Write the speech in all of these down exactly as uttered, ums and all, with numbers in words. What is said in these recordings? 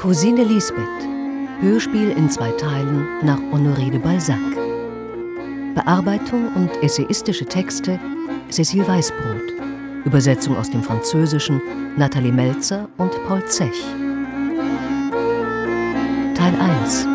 Cousine Lisbeth. Hörspiel in zwei Teilen nach Honoré de Balzac. Bearbeitung und essayistische Texte Cécile Weißbrot. Übersetzung aus dem Französischen Nathalie Melzer und Paul Zech. Teil eins.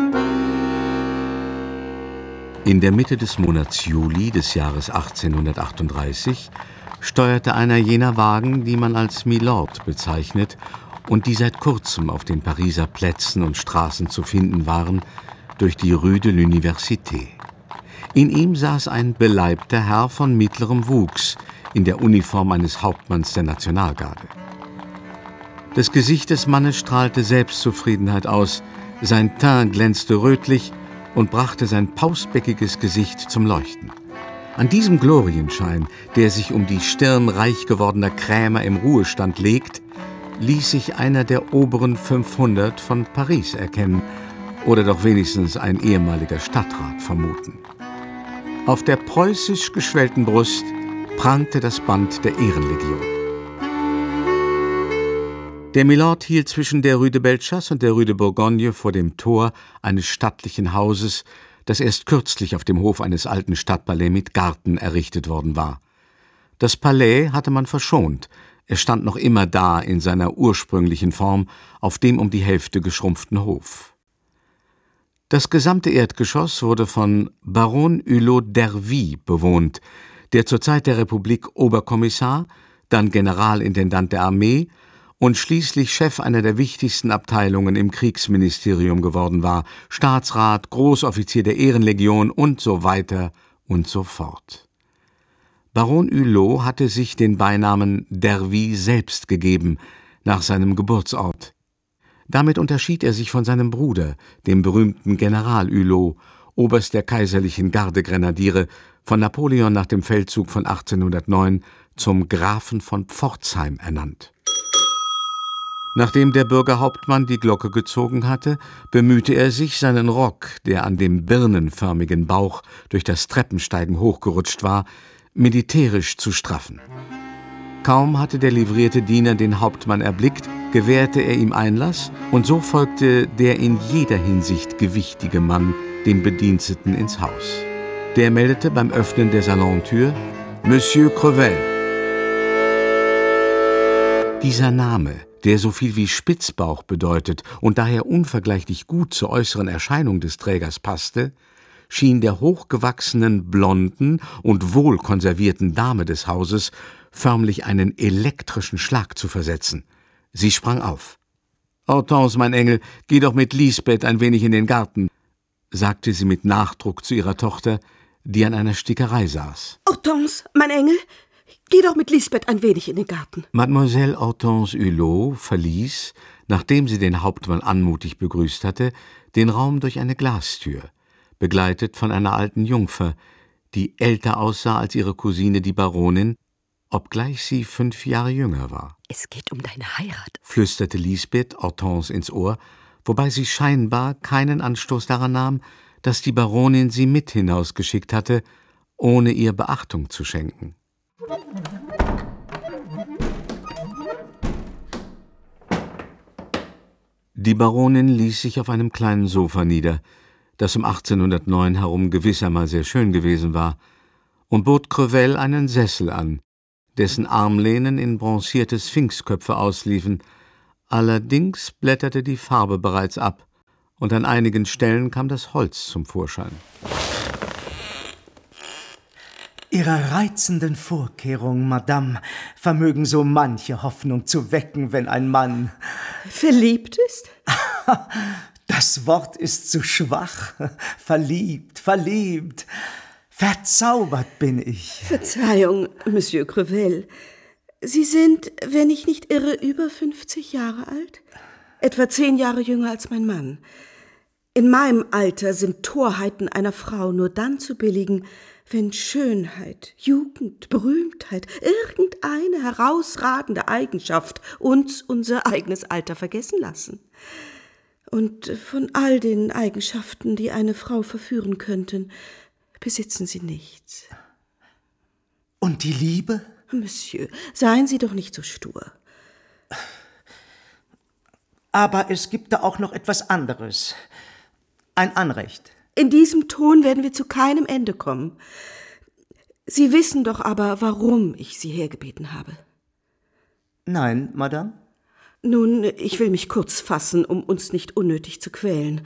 In der Mitte des Monats Juli des Jahres achtzehnhundertachtunddreißig steuerte einer jener Wagen, die man als Milord bezeichnet und die seit kurzem auf den Pariser Plätzen und Straßen zu finden waren, durch die Rue de l'Université. In ihm saß ein beleibter Herr von mittlerem Wuchs in der Uniform eines Hauptmanns der Nationalgarde. Das Gesicht des Mannes strahlte Selbstzufriedenheit aus, sein Teint glänzte rötlich und brachte sein pausbäckiges Gesicht zum Leuchten. An diesem Glorienschein, der sich um die Stirn reich gewordener Krämer im Ruhestand legt, ließ sich einer der oberen fünfhundert von Paris erkennen oder doch wenigstens ein ehemaliger Stadtrat vermuten. Auf der preußisch geschwellten Brust prangte das Band der Ehrenlegion. Der Milord hielt zwischen der Rue de Bellechasse und der Rue de Bourgogne vor dem Tor eines stattlichen Hauses, das erst kürzlich auf dem Hof eines alten Stadtpalais mit Garten errichtet worden war. Das Palais hatte man verschont, es stand noch immer da in seiner ursprünglichen Form auf dem um die Hälfte geschrumpften Hof. Das gesamte Erdgeschoss wurde von Baron Hulot d'Ervy bewohnt, der zur Zeit der Republik Oberkommissar, dann Generalintendant der Armee und schließlich Chef einer der wichtigsten Abteilungen im Kriegsministerium geworden war, Staatsrat, Großoffizier der Ehrenlegion und so weiter und so fort. Baron Hulot hatte sich den Beinamen d'Ervy selbst gegeben, nach seinem Geburtsort. Damit unterschied er sich von seinem Bruder, dem berühmten General Hulot, Oberst der kaiserlichen Gardegrenadiere, von Napoleon nach dem Feldzug von achtzehnhundertneun zum Grafen von Pforzheim ernannt. Nachdem der Bürgerhauptmann die Glocke gezogen hatte, bemühte er sich, seinen Rock, der an dem birnenförmigen Bauch durch das Treppensteigen hochgerutscht war, militärisch zu straffen. Kaum hatte der livrierte Diener den Hauptmann erblickt, gewährte er ihm Einlass, und so folgte der in jeder Hinsicht gewichtige Mann dem Bediensteten ins Haus. Der meldete beim Öffnen der Salontür »Monsieur Crevel«. Dieser Name, der so viel wie Spitzbauch bedeutet und daher unvergleichlich gut zur äußeren Erscheinung des Trägers passte, schien der hochgewachsenen, blonden und wohlkonservierten Dame des Hauses förmlich einen elektrischen Schlag zu versetzen. Sie sprang auf. »Hortense, mein Engel, geh doch mit Lisbeth ein wenig in den Garten«, sagte sie mit Nachdruck zu ihrer Tochter, die an einer Stickerei saß. »Hortense, mein Engel, geh doch mit Lisbeth ein wenig in den Garten.« Mademoiselle Hortense Hulot verließ, nachdem sie den Hauptmann anmutig begrüßt hatte, den Raum durch eine Glastür, begleitet von einer alten Jungfer, die älter aussah als ihre Cousine die Baronin, obgleich sie fünf Jahre jünger war. »Es geht um deine Heirat«, flüsterte Lisbeth Hortense ins Ohr, wobei sie scheinbar keinen Anstoß daran nahm, dass die Baronin sie mit hinausgeschickt hatte, ohne ihr Beachtung zu schenken. Die Baronin ließ sich auf einem kleinen Sofa nieder, das um achtzehnhundertneun herum gewiss einmal sehr schön gewesen war, und bot Crevel einen Sessel an, dessen Armlehnen in bronzierte Sphinxköpfe ausliefen. Allerdings blätterte die Farbe bereits ab, und an einigen Stellen kam das Holz zum Vorschein. Ihre reizenden Vorkehrungen, Madame, vermögen so manche Hoffnung zu wecken, wenn ein Mann verliebt ist? Das Wort ist zu schwach. Verliebt, verliebt. Verzaubert bin ich. Verzeihung, Monsieur Crevel. Sie sind, wenn ich nicht irre, über fünfzig Jahre alt? Etwa zehn Jahre jünger als mein Mann. In meinem Alter sind Torheiten einer Frau nur dann zu billigen, wenn Schönheit, Jugend, Berühmtheit, irgendeine herausragende Eigenschaft uns unser eigenes Alter vergessen lassen. Und von all den Eigenschaften, die eine Frau verführen könnten, besitzen Sie nichts. Und die Liebe? Monsieur, seien Sie doch nicht so stur. Aber es gibt da auch noch etwas anderes. Ein Anrecht. In diesem Ton werden wir zu keinem Ende kommen. Sie wissen doch aber, warum ich Sie hergebeten habe. Nein, Madame. Nun, ich will mich kurz fassen, um uns nicht unnötig zu quälen.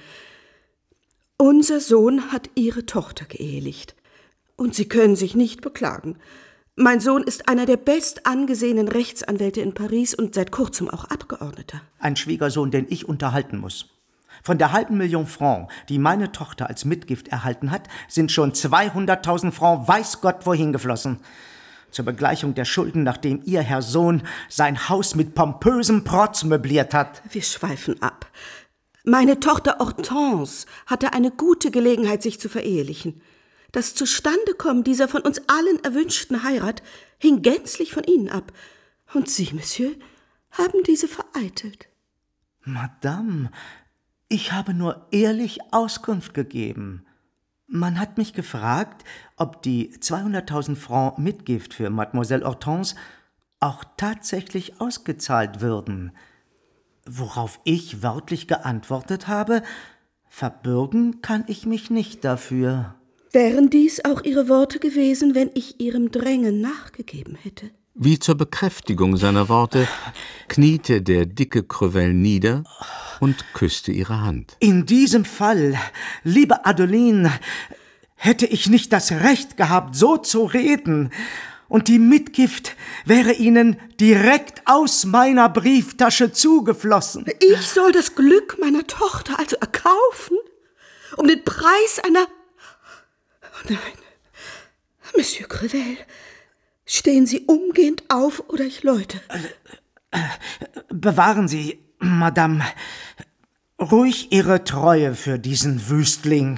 Unser Sohn hat Ihre Tochter geehelicht. Und Sie können sich nicht beklagen. Mein Sohn ist einer der bestangesehenen Rechtsanwälte in Paris und seit kurzem auch Abgeordneter. Ein Schwiegersohn, den ich unterhalten muss. Von der halben Million Franc, die meine Tochter als Mitgift erhalten hat, sind schon zweihunderttausend Franc weiß Gott wohin geflossen. Zur Begleichung der Schulden, nachdem Ihr Herr Sohn sein Haus mit pompösem Protz möbliert hat. Wir schweifen ab. Meine Tochter Hortense hatte eine gute Gelegenheit, sich zu verehelichen. Das Zustandekommen dieser von uns allen erwünschten Heirat hing gänzlich von Ihnen ab. Und Sie, Monsieur, haben diese vereitelt. Madame, ich habe nur ehrlich Auskunft gegeben. Man hat mich gefragt, ob die zweihunderttausend Franc Mitgift für Mademoiselle Hortense auch tatsächlich ausgezahlt würden. Worauf ich wörtlich geantwortet habe, verbürgen kann ich mich nicht dafür. Wären dies auch Ihre Worte gewesen, wenn ich Ihrem Drängen nachgegeben hätte? Wie zur Bekräftigung seiner Worte kniete der dicke Crevel nieder und küsste ihre Hand. In diesem Fall, liebe Adeline, hätte ich nicht das Recht gehabt, so zu reden. Und die Mitgift wäre Ihnen direkt aus meiner Brieftasche zugeflossen. Ich soll das Glück meiner Tochter also erkaufen? Um den Preis einer... Oh nein, Monsieur Crevel, stehen Sie umgehend auf oder ich läute. Bewahren Sie, Madame, ruhig Ihre Treue für diesen Wüstling.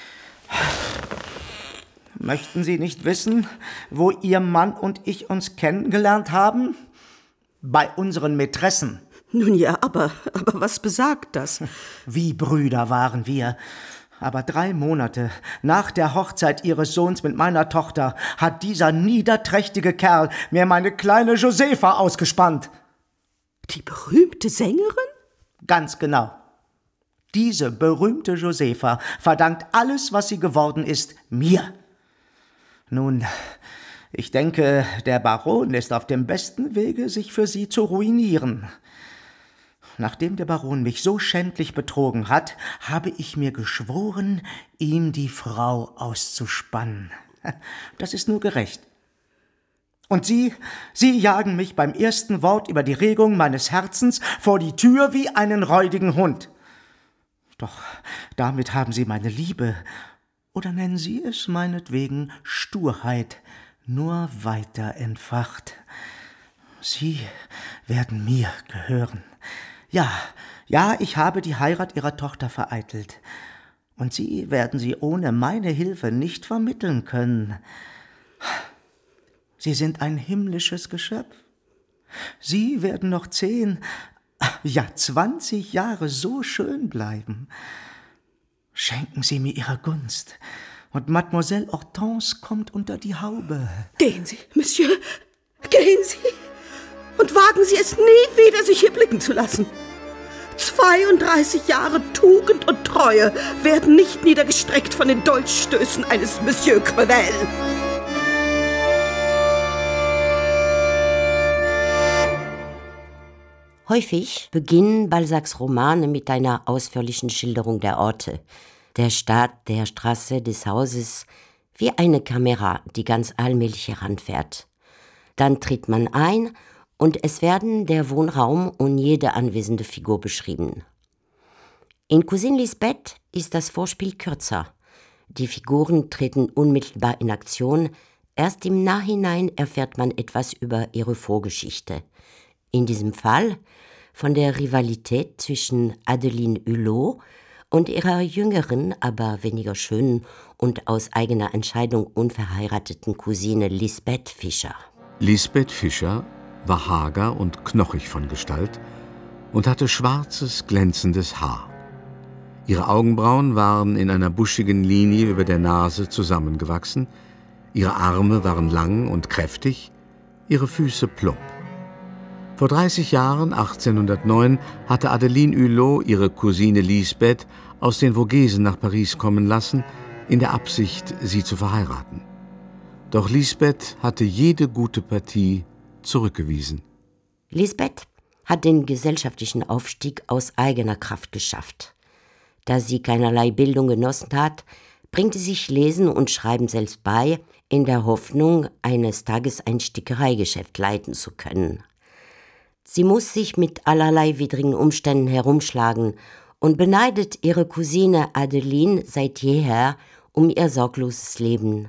Möchten Sie nicht wissen, wo Ihr Mann und ich uns kennengelernt haben? Bei unseren Mätressen. Nun ja, aber, aber was besagt das? Wie Brüder waren wir. Aber drei Monate nach der Hochzeit Ihres Sohns mit meiner Tochter hat dieser niederträchtige Kerl mir meine kleine Josefa ausgespannt. Die berühmte Sängerin? Ganz genau. Diese berühmte Josefa verdankt alles, was sie geworden ist, mir. Nun, ich denke, der Baron ist auf dem besten Wege, sich für sie zu ruinieren. Nachdem der Baron mich so schändlich betrogen hat, habe ich mir geschworen, ihm die Frau auszuspannen. Das ist nur gerecht. Und Sie, Sie jagen mich beim ersten Wort über die Regung meines Herzens vor die Tür wie einen räudigen Hund. Doch damit haben Sie meine Liebe, oder nennen Sie es meinetwegen Sturheit, nur weiter entfacht. Sie werden mir gehören. Ja, ja, ich habe die Heirat Ihrer Tochter vereitelt. Und Sie werden sie ohne meine Hilfe nicht vermitteln können. Sie sind ein himmlisches Geschöpf. Sie werden noch zehn, ja zwanzig Jahre so schön bleiben. Schenken Sie mir Ihre Gunst, und Mademoiselle Hortense kommt unter die Haube. Gehen Sie, Monsieur, gehen Sie, und wagen Sie es nie wieder, sich hier blicken zu lassen. zweiunddreißig Jahre Tugend und Treue werden nicht niedergestreckt von den Dolchstößen eines Monsieur Crevel. Häufig beginnen Balzacs Romane mit einer ausführlichen Schilderung der Orte, der Stadt, der Straße, des Hauses, wie eine Kamera, die ganz allmählich heranfährt. Dann tritt man ein und es werden der Wohnraum und jede anwesende Figur beschrieben. In Cousine Lisbeth ist das Vorspiel kürzer. Die Figuren treten unmittelbar in Aktion. Erst im Nachhinein erfährt man etwas über ihre Vorgeschichte. In diesem Fall von der Rivalität zwischen Adeline Hulot und ihrer jüngeren, aber weniger schönen und aus eigener Entscheidung unverheirateten Cousine Lisbeth Fischer. Lisbeth Fischer war hager und knochig von Gestalt und hatte schwarzes, glänzendes Haar. Ihre Augenbrauen waren in einer buschigen Linie über der Nase zusammengewachsen, ihre Arme waren lang und kräftig, ihre Füße plump. Vor dreißig Jahren, achtzehnhundertneun, hatte Adeline Hulot ihre Cousine Lisbeth aus den Vogesen nach Paris kommen lassen, in der Absicht, sie zu verheiraten. Doch Lisbeth hatte jede gute Partie zurückgewiesen. Lisbeth hat den gesellschaftlichen Aufstieg aus eigener Kraft geschafft. Da sie keinerlei Bildung genossen hat, bringt sie sich Lesen und Schreiben selbst bei, in der Hoffnung, eines Tages ein Stickereigeschäft leiten zu können. Sie muss sich mit allerlei widrigen Umständen herumschlagen und beneidet ihre Cousine Adeline seit jeher um ihr sorgloses Leben.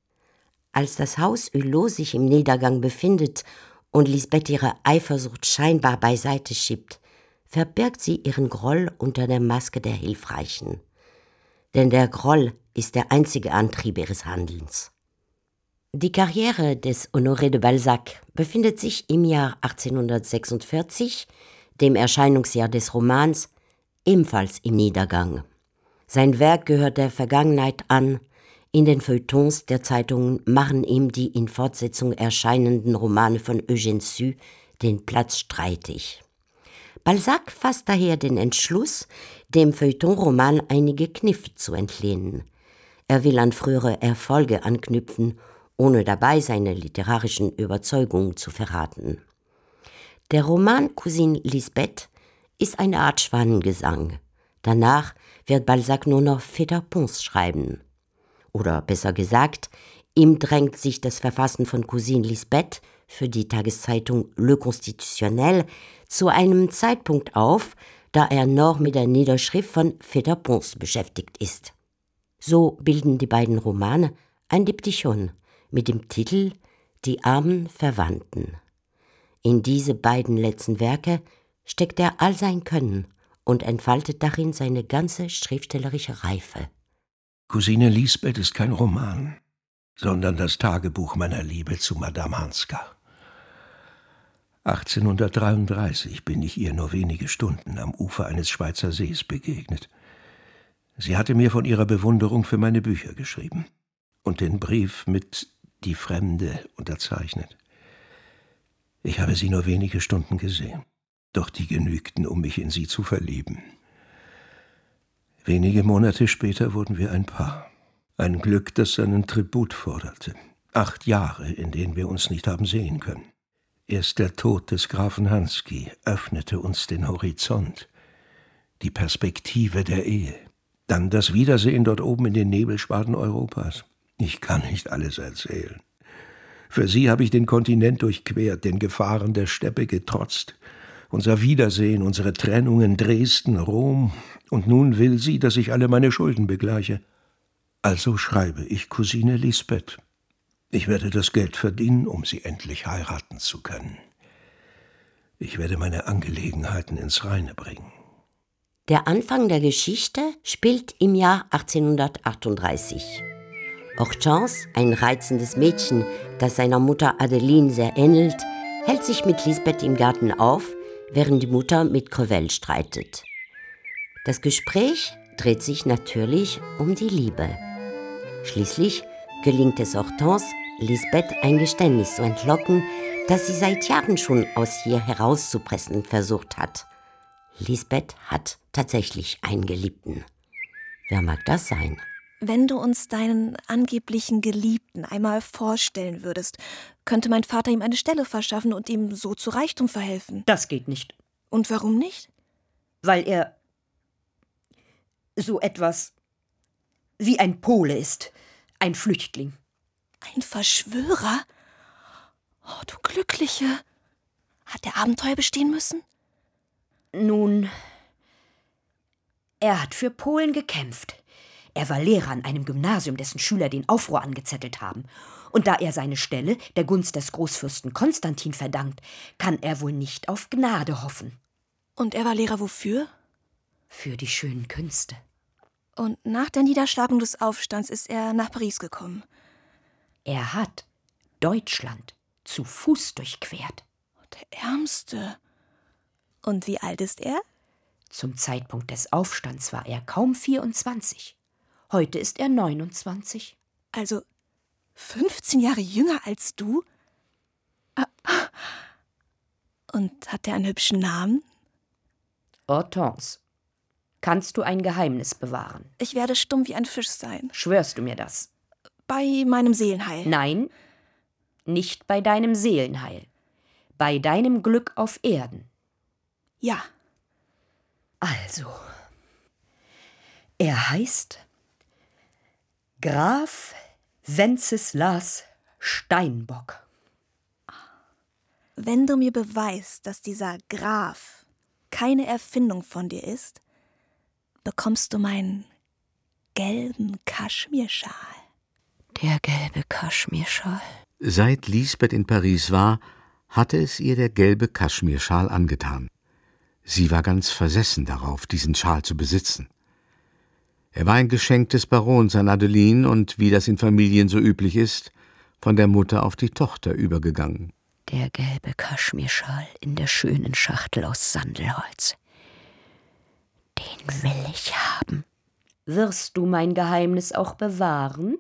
Als das Haus Hulot sich im Niedergang befindet und Lisbeth ihre Eifersucht scheinbar beiseite schiebt, verbirgt sie ihren Groll unter der Maske der Hilfreichen. Denn der Groll ist der einzige Antrieb ihres Handelns. Die Karriere des Honoré de Balzac befindet sich im Jahr achtzehnhundertsechsundvierzig, dem Erscheinungsjahr des Romans, ebenfalls im Niedergang. Sein Werk gehört der Vergangenheit an. In den Feuilletons der Zeitungen machen ihm die in Fortsetzung erscheinenden Romane von Eugène Sue den Platz streitig. Balzac fasst daher den Entschluss, dem Feuilleton-Roman einige Kniffe zu entlehnen. Er will an frühere Erfolge anknüpfen, ohne dabei seine literarischen Überzeugungen zu verraten. Der Roman Cousine Lisbeth ist eine Art Schwanengesang. Danach wird Balzac nur noch Fait-à-Pons schreiben. Oder besser gesagt, ihm drängt sich das Verfassen von Cousine Lisbeth für die Tageszeitung Le Constitutionnel zu einem Zeitpunkt auf, da er noch mit der Niederschrift von Fait-à-Pons beschäftigt ist. So bilden die beiden Romane ein Diptychon mit dem Titel »Die armen Verwandten«. In diese beiden letzten Werke steckt er all sein Können und entfaltet darin seine ganze schriftstellerische Reife. Cousine Lisbeth ist kein Roman, sondern das Tagebuch meiner Liebe zu Madame Hanska. achtzehnhundertdreiunddreißig bin ich ihr nur wenige Stunden am Ufer eines Schweizer Sees begegnet. Sie hatte mir von ihrer Bewunderung für meine Bücher geschrieben und den Brief mit »Die Fremde« unterzeichnet. Ich habe sie nur wenige Stunden gesehen, doch die genügten, um mich in sie zu verlieben. Wenige Monate später wurden wir ein Paar. Ein Glück, das seinen Tribut forderte. Acht Jahre, in denen wir uns nicht haben sehen können. Erst der Tod des Grafen Hansky öffnete uns den Horizont, die Perspektive der Ehe. Dann das Wiedersehen dort oben in den Nebelschwaden Europas. Ich kann nicht alles erzählen. Für sie habe ich den Kontinent durchquert, den Gefahren der Steppe getrotzt. Unser Wiedersehen, unsere Trennungen, Dresden, Rom. Und nun will sie, dass ich alle meine Schulden begleiche. Also schreibe ich Cousine Lisbeth. Ich werde das Geld verdienen, um sie endlich heiraten zu können. Ich werde meine Angelegenheiten ins Reine bringen. Der Anfang der Geschichte spielt im Jahr achtzehnhundertachtunddreißig. Hortense, ein reizendes Mädchen, das seiner Mutter Adeline sehr ähnelt, hält sich mit Lisbeth im Garten auf, während die Mutter mit Crevel streitet. Das Gespräch dreht sich natürlich um die Liebe. Schließlich gelingt es Hortense, Lisbeth ein Geständnis zu entlocken, das sie seit Jahren schon aus ihr herauszupressen versucht hat. Lisbeth hat tatsächlich einen Geliebten. Wer mag das sein? Wenn du uns deinen angeblichen Geliebten einmal vorstellen würdest, könnte mein Vater ihm eine Stelle verschaffen und ihm so zu Reichtum verhelfen. Das geht nicht. Und warum nicht? Weil er so etwas wie ein Pole ist, ein Flüchtling. Ein Verschwörer? Oh, du Glückliche. Hat der Abenteuer bestehen müssen? Nun, er hat für Polen gekämpft. Er war Lehrer an einem Gymnasium, dessen Schüler den Aufruhr angezettelt haben. Und da er seine Stelle der Gunst des Großfürsten Konstantin verdankt, kann er wohl nicht auf Gnade hoffen. Und er war Lehrer wofür? Für die schönen Künste. Und nach der Niederschlagung des Aufstands ist er nach Paris gekommen. Er hat Deutschland zu Fuß durchquert. Der Ärmste. Und wie alt ist er? Zum Zeitpunkt des Aufstands war er kaum vierundzwanzig. Heute ist er neunundzwanzig. Also fünfzehn Jahre jünger als du? Und Und hat er einen hübschen Namen? Hortense, kannst du ein Geheimnis bewahren? Ich werde stumm wie ein Fisch sein. Schwörst du mir das? Bei meinem Seelenheil. Nein, nicht bei deinem Seelenheil. Bei deinem Glück auf Erden. Ja. Also, er heißt Graf Wenceslas Steinbock. Wenn du mir beweist, dass dieser Graf keine Erfindung von dir ist, bekommst du meinen gelben Kaschmirschal. Der gelbe Kaschmirschal. Seit Lisbeth in Paris war, hatte es ihr der gelbe Kaschmirschal angetan. Sie war ganz versessen darauf, diesen Schal zu besitzen. Er war ein Geschenk des Barons an Adeline und, wie das in Familien so üblich ist, von der Mutter auf die Tochter übergegangen. Der gelbe Kaschmirschal in der schönen Schachtel aus Sandelholz. Den will ich haben. Wirst du mein Geheimnis auch bewahren?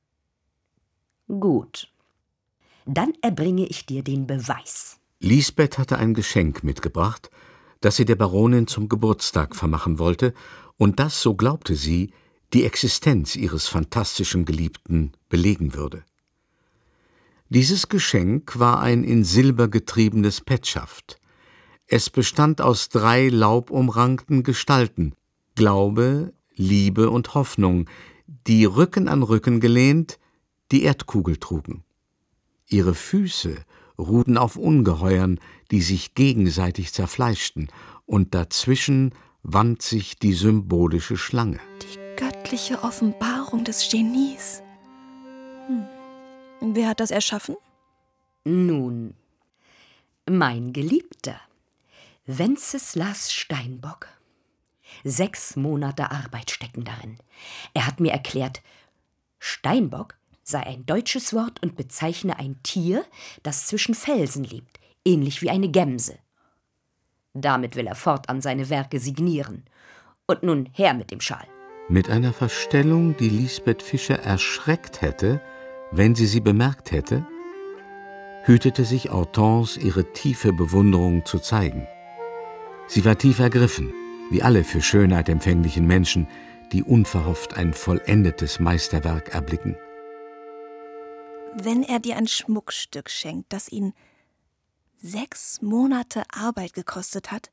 Gut. Dann erbringe ich dir den Beweis. Lisbeth hatte ein Geschenk mitgebracht, das sie der Baronin zum Geburtstag vermachen wollte, und das, so glaubte sie, die Existenz ihres fantastischen Geliebten belegen würde. Dieses Geschenk war ein in Silber getriebenes Petschaft. Es bestand aus drei laubumrankten Gestalten, Glaube, Liebe und Hoffnung, die Rücken an Rücken gelehnt die Erdkugel trugen. Ihre Füße ruhten auf Ungeheuern, die sich gegenseitig zerfleischten, und dazwischen wand sich die symbolische Schlange. Die göttliche Offenbarung des Genies. Hm. Wer hat das erschaffen? Nun, mein Geliebter, Wenceslas Steinbock. Sechs Monate Arbeit stecken darin. Er hat mir erklärt, Steinbock sei ein deutsches Wort und bezeichne ein Tier, das zwischen Felsen lebt, ähnlich wie eine Gemse. Damit will er fortan seine Werke signieren. Und nun her mit dem Schal. Mit einer Verstellung, die Lisbeth Fischer erschreckt hätte, wenn sie sie bemerkt hätte, hütete sich Hortense, ihre tiefe Bewunderung zu zeigen. Sie war tief ergriffen, wie alle für Schönheit empfänglichen Menschen, die unverhofft ein vollendetes Meisterwerk erblicken. Wenn er dir ein Schmuckstück schenkt, das ihn sechs Monate Arbeit gekostet hat,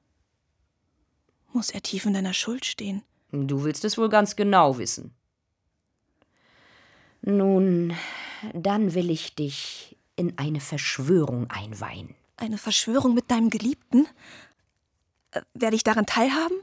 muss er tief in deiner Schuld stehen. Du willst es wohl ganz genau wissen. Nun, dann will ich dich in eine Verschwörung einweihen. Eine Verschwörung mit deinem Geliebten? Äh, werde ich daran teilhaben?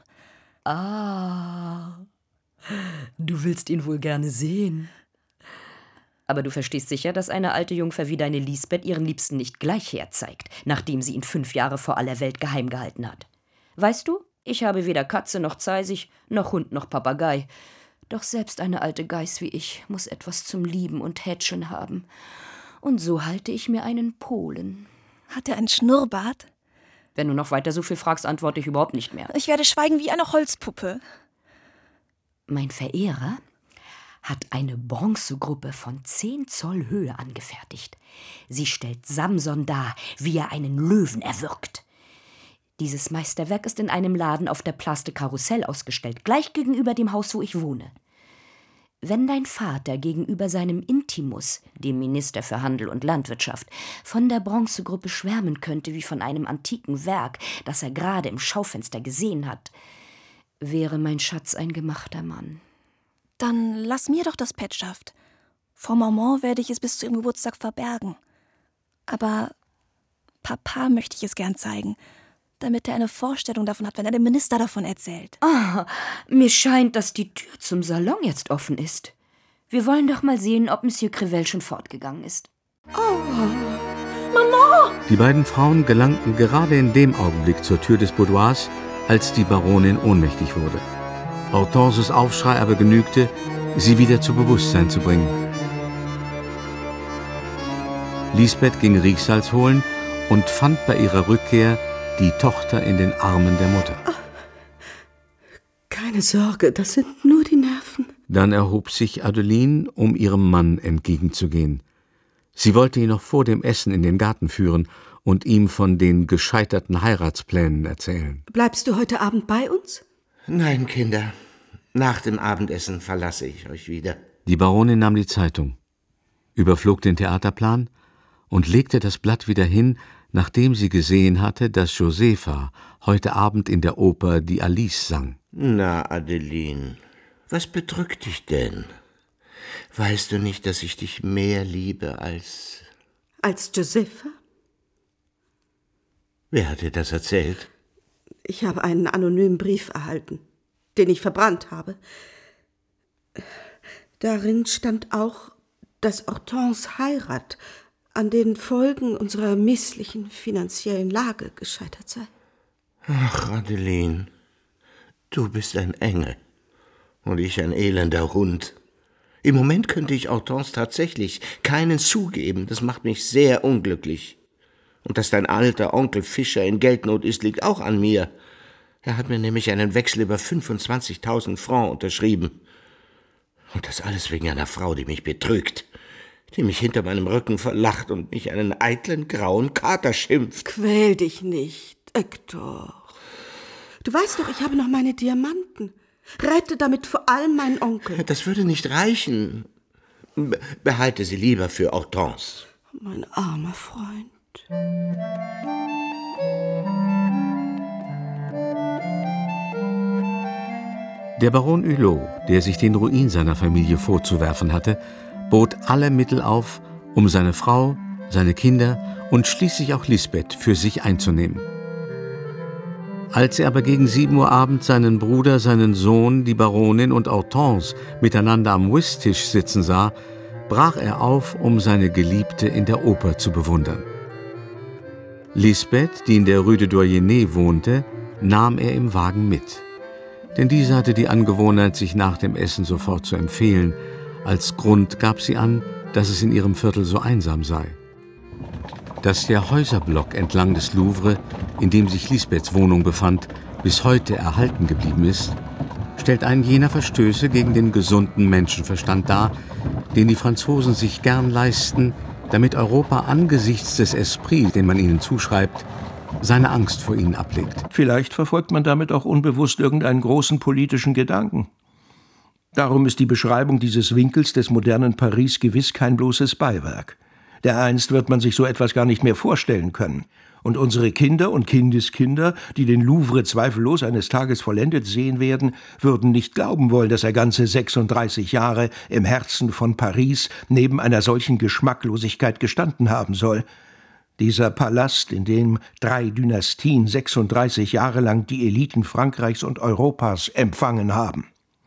Ah, du willst ihn wohl gerne sehen. Aber du verstehst sicher, dass eine alte Jungfer wie deine Lisbeth ihren Liebsten nicht gleich herzeigt, nachdem sie ihn fünf Jahre vor aller Welt geheim gehalten hat. Weißt du, ich habe weder Katze noch Zeisig, noch Hund noch Papagei. Doch selbst eine alte Geiß wie ich muss etwas zum Lieben und Hätscheln haben. Und so halte ich mir einen Polen. Hat er einen Schnurrbart? Wenn du noch weiter so viel fragst, antworte ich überhaupt nicht mehr. Ich werde schweigen wie eine Holzpuppe. Mein Verehrer hat eine Bronzegruppe von zehn Zoll Höhe angefertigt. Sie stellt Samson dar, wie er einen Löwen erwürgt. Dieses Meisterwerk ist in einem Laden auf der Place de Carrousel ausgestellt, gleich gegenüber dem Haus, wo ich wohne. Wenn dein Vater gegenüber seinem Intimus, dem Minister für Handel und Landwirtschaft, von der Bronzegruppe schwärmen könnte wie von einem antiken Werk, das er gerade im Schaufenster gesehen hat, wäre mein Schatz ein gemachter Mann. Dann lass mir doch das Petschaft. Vor Maman werde ich es bis zu ihrem Geburtstag verbergen. Aber Papa möchte ich es gern zeigen, damit er eine Vorstellung davon hat, wenn er dem Minister davon erzählt. Ah, mir scheint, dass die Tür zum Salon jetzt offen ist. Wir wollen doch mal sehen, ob Monsieur Crevel schon fortgegangen ist. Oh, Maman! Die beiden Frauen gelangten gerade in dem Augenblick zur Tür des Boudoirs, als die Baronin ohnmächtig wurde. Hortenses Aufschrei aber genügte, sie wieder zu Bewusstsein zu bringen. Lisbeth ging Riechsalz holen und fand bei ihrer Rückkehr die Tochter in den Armen der Mutter. Keine Sorge, das sind nur die Nerven. Dann erhob sich Adeline, um ihrem Mann entgegenzugehen. Sie wollte ihn noch vor dem Essen in den Garten führen und ihm von den gescheiterten Heiratsplänen erzählen. Bleibst du heute Abend bei uns? Nein, Kinder. Nach dem Abendessen verlasse ich euch wieder. Die Baronin nahm die Zeitung, überflog den Theaterplan und legte das Blatt wieder hin, nachdem sie gesehen hatte, dass Josefa heute Abend in der Oper die Alice sang. Na, Adeline, was bedrückt dich denn? Weißt du nicht, dass ich dich mehr liebe als... Als Josefa? Wer hat dir das erzählt? Ich habe einen anonymen Brief erhalten, den ich verbrannt habe. Darin stand auch, dass Hortense Heirat an den Folgen unserer misslichen finanziellen Lage gescheitert sei. Ach, Adeline, du bist ein Engel und ich ein elender Hund. Im Moment könnte ich Hortense tatsächlich keinen zugeben. Das macht mich sehr unglücklich. Und dass dein alter Onkel Fischer in Geldnot ist, liegt auch an mir. Er hat mir nämlich einen Wechsel über fünfundzwanzigtausend Francs unterschrieben. Und das alles wegen einer Frau, die mich betrügt, die mich hinter meinem Rücken verlacht und mich einen eitlen, grauen Kater schimpft. Quäl dich nicht, Hector. Du weißt doch, ich habe noch meine Diamanten. Rette damit vor allem meinen Onkel. Das würde nicht reichen. Be- behalte sie lieber für Hortense. Mein armer Freund. Der Baron Hulot, der sich den Ruin seiner Familie vorzuwerfen hatte, bot alle Mittel auf, um seine Frau, seine Kinder und schließlich auch Lisbeth für sich einzunehmen. Als er aber gegen sieben Uhr abends seinen Bruder, seinen Sohn, die Baronin und Hortense miteinander am Whisttisch sitzen sah, brach er auf, um seine Geliebte in der Oper zu bewundern. Lisbeth, die in der Rue de Doyenné wohnte, nahm er im Wagen mit. Denn diese hatte die Angewohnheit, sich nach dem Essen sofort zu empfehlen. Als Grund gab sie an, dass es in ihrem Viertel so einsam sei. Dass der Häuserblock entlang des Louvre, in dem sich Lisbeths Wohnung befand, bis heute erhalten geblieben ist, stellt einen jener Verstöße gegen den gesunden Menschenverstand dar, den die Franzosen sich gern leisten, damit Europa angesichts des Esprits, den man ihnen zuschreibt, seine Angst vor ihnen ablegt. Vielleicht verfolgt man damit auch unbewusst irgendeinen großen politischen Gedanken. Darum ist die Beschreibung dieses Winkels des modernen Paris gewiss kein bloßes Beiwerk. Dereinst wird man sich so etwas gar nicht mehr vorstellen können. Und unsere Kinder und Kindeskinder, die den Louvre zweifellos eines Tages vollendet sehen werden, würden nicht glauben wollen, dass er ganze sechsunddreißig Jahre im Herzen von Paris neben einer solchen Geschmacklosigkeit gestanden haben soll. Dieser Palast, in dem drei Dynastien sechsunddreißig Jahre lang die Eliten Frankreichs und Europas empfangen haben.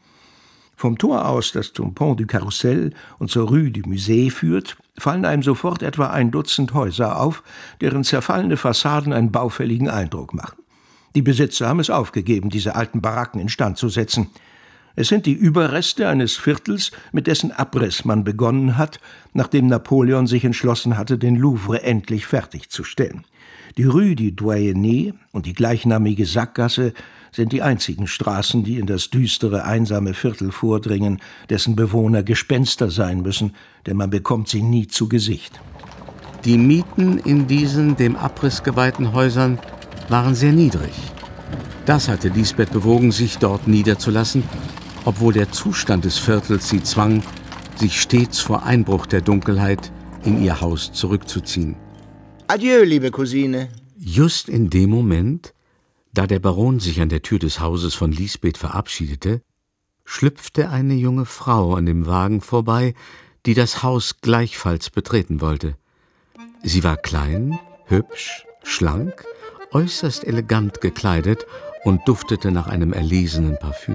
Vom Tor aus, das zum Pont du Carrousel und zur Rue du Musée führt, fallen einem sofort etwa ein Dutzend Häuser auf, deren zerfallene Fassaden einen baufälligen Eindruck machen. Die Besitzer haben es aufgegeben, diese alten Baracken instand zu setzen. Es sind die Überreste eines Viertels, mit dessen Abriss man begonnen hat, nachdem Napoleon sich entschlossen hatte, den Louvre endlich fertigzustellen. Die Rue du Doyenné und die gleichnamige Sackgasse sind die einzigen Straßen, die in das düstere, einsame Viertel vordringen, dessen Bewohner Gespenster sein müssen, denn man bekommt sie nie zu Gesicht. Die Mieten in diesen dem Abriss geweihten Häusern waren sehr niedrig. Das hatte Lisbeth bewogen, sich dort niederzulassen, obwohl der Zustand des Viertels sie zwang, sich stets vor Einbruch der Dunkelheit in ihr Haus zurückzuziehen. Adieu, liebe Cousine. Just in dem Moment, da der Baron sich an der Tür des Hauses von Lisbeth verabschiedete, schlüpfte eine junge Frau an dem Wagen vorbei, die das Haus gleichfalls betreten wollte. Sie war klein, hübsch, schlank, äußerst elegant gekleidet und duftete nach einem erlesenen Parfüm.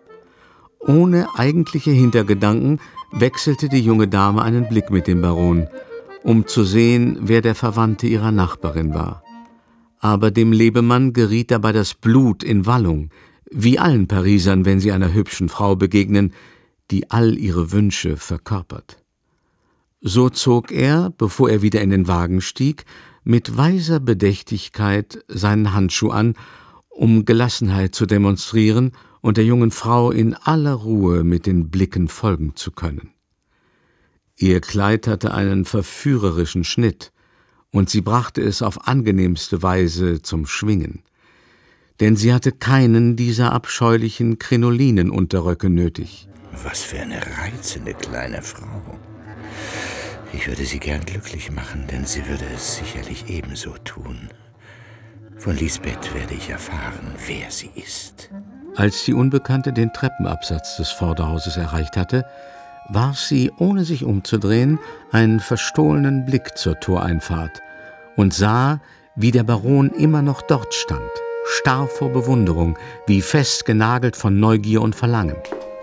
Ohne eigentliche Hintergedanken wechselte die junge Dame einen Blick mit dem Baron, um zu sehen, wer der Verwandte ihrer Nachbarin war. Aber dem Lebemann geriet dabei das Blut in Wallung, wie allen Parisern, wenn sie einer hübschen Frau begegnen, die all ihre Wünsche verkörpert. So zog er, bevor er wieder in den Wagen stieg, mit weiser Bedächtigkeit seinen Handschuh an, um Gelassenheit zu demonstrieren und der jungen Frau in aller Ruhe mit den Blicken folgen zu können. Ihr Kleid hatte einen verführerischen Schnitt, und sie brachte es auf angenehmste Weise zum Schwingen. Denn sie hatte keinen dieser abscheulichen Krinolinenunterröcke nötig. Was für eine reizende kleine Frau. Ich würde sie gern glücklich machen, denn sie würde es sicherlich ebenso tun. Von Lisbeth werde ich erfahren, wer sie ist. Als die Unbekannte den Treppenabsatz des Vorderhauses erreicht hatte, warf sie, ohne sich umzudrehen, einen verstohlenen Blick zur Toreinfahrt und sah, wie der Baron immer noch dort stand, starr vor Bewunderung, wie fest genagelt von Neugier und Verlangen.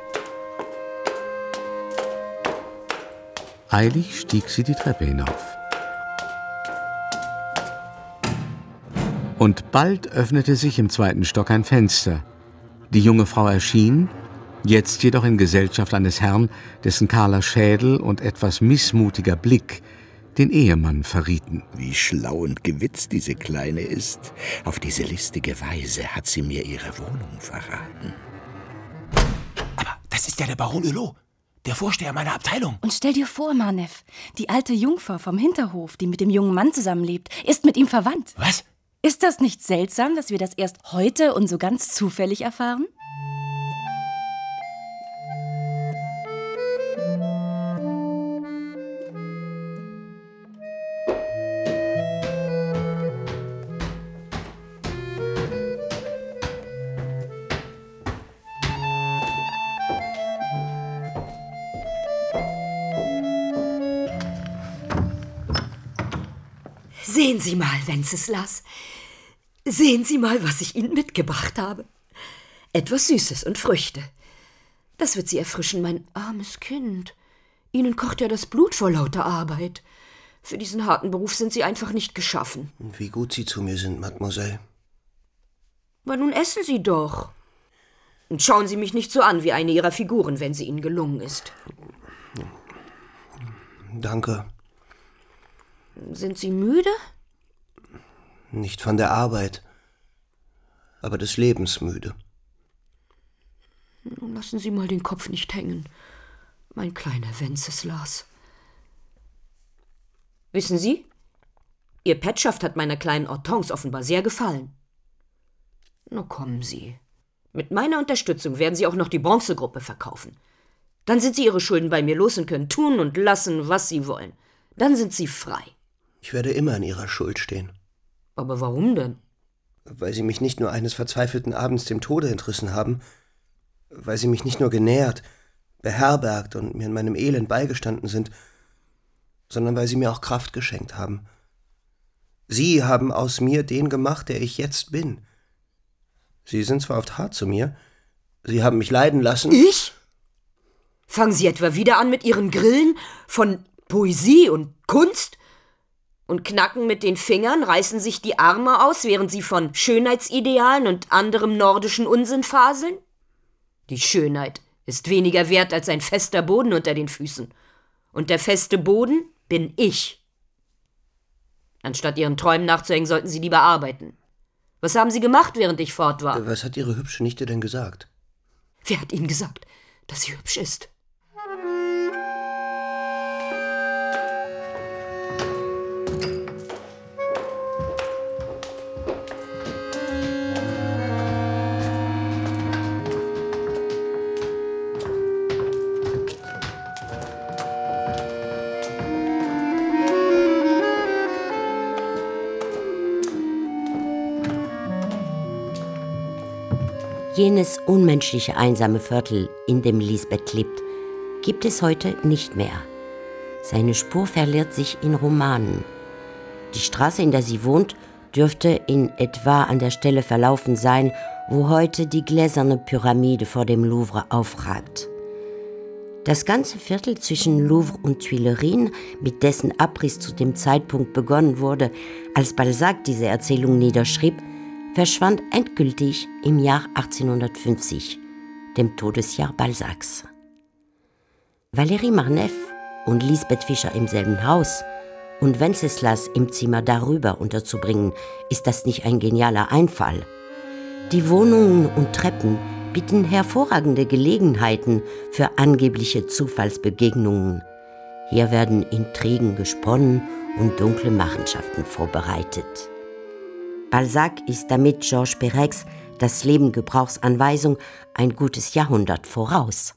Eilig stieg sie die Treppe hinauf. Und bald öffnete sich im zweiten Stock ein Fenster. Die junge Frau erschien, jetzt jedoch in Gesellschaft eines Herrn, dessen kahler Schädel und etwas missmutiger Blick den Ehemann verrieten. Wie schlau und gewitzt diese Kleine ist. Auf diese listige Weise hat sie mir ihre Wohnung verraten. Aber das ist ja der Baron Hulot, der Vorsteher meiner Abteilung. Und stell dir vor, Marnef, die alte Jungfer vom Hinterhof, die mit dem jungen Mann zusammenlebt, ist mit ihm verwandt. Was? Ist das nicht seltsam, dass wir das erst heute und so ganz zufällig erfahren? Sehen Sie mal, Wenceslas. Sehen Sie mal, was ich Ihnen mitgebracht habe. Etwas Süßes und Früchte. Das wird Sie erfrischen, mein armes Kind. Ihnen kocht ja das Blut vor lauter Arbeit. Für diesen harten Beruf sind Sie einfach nicht geschaffen. Wie gut Sie zu mir sind, Mademoiselle. Aber nun essen Sie doch. Und schauen Sie mich nicht so an wie eine Ihrer Figuren, wenn sie Ihnen gelungen ist. Danke. Sind Sie müde? Nicht von der Arbeit, aber des Lebens müde. Nun lassen Sie mal den Kopf nicht hängen, mein kleiner Wenceslas. Wissen Sie, Ihr Petschaft hat meiner kleinen Hortense offenbar sehr gefallen. Na kommen Sie. Mit meiner Unterstützung werden Sie auch noch die Bronzegruppe verkaufen. Dann sind Sie Ihre Schulden bei mir los und können tun und lassen, was Sie wollen. Dann sind Sie frei. Ich werde immer in Ihrer Schuld stehen. Aber warum denn? Weil Sie mich nicht nur eines verzweifelten Abends dem Tode entrissen haben, weil Sie mich nicht nur genährt, beherbergt und mir in meinem Elend beigestanden sind, sondern weil Sie mir auch Kraft geschenkt haben. Sie haben aus mir den gemacht, der ich jetzt bin. Sie sind zwar oft hart zu mir, Sie haben mich leiden lassen. Ich? Fangen Sie etwa wieder an mit Ihren Grillen von Poesie und Kunst? Und knacken mit den Fingern, reißen sich die Arme aus, während Sie von Schönheitsidealen und anderem nordischen Unsinn faseln? Die Schönheit ist weniger wert als ein fester Boden unter den Füßen. Und der feste Boden bin ich. Anstatt Ihren Träumen nachzuhängen, sollten Sie lieber arbeiten. Was haben Sie gemacht, während ich fort war? Was hat Ihre hübsche Nichte denn gesagt? Wer hat Ihnen gesagt, dass sie hübsch ist? Jenes unmenschliche einsame Viertel, in dem Lisbeth lebt, gibt es heute nicht mehr. Seine Spur verliert sich in Romanen. Die Straße, in der sie wohnt, dürfte in etwa an der Stelle verlaufen sein, wo heute die gläserne Pyramide vor dem Louvre aufragt. Das ganze Viertel zwischen Louvre und Tuilerien, mit dessen Abriss zu dem Zeitpunkt begonnen wurde, als Balzac diese Erzählung niederschrieb, verschwand endgültig im Jahr achtzehnhundertfünfzig, dem Todesjahr Balzacs. Valérie Marneffe und Lisbeth Fischer im selben Haus und Wenceslas im Zimmer darüber unterzubringen, ist das nicht ein genialer Einfall? Die Wohnungen und Treppen bieten hervorragende Gelegenheiten für angebliche Zufallsbegegnungen. Hier werden Intrigen gesponnen und dunkle Machenschaften vorbereitet. Balzac ist damit Georges Perec das Leben-Gebrauchsanweisung ein gutes Jahrhundert voraus.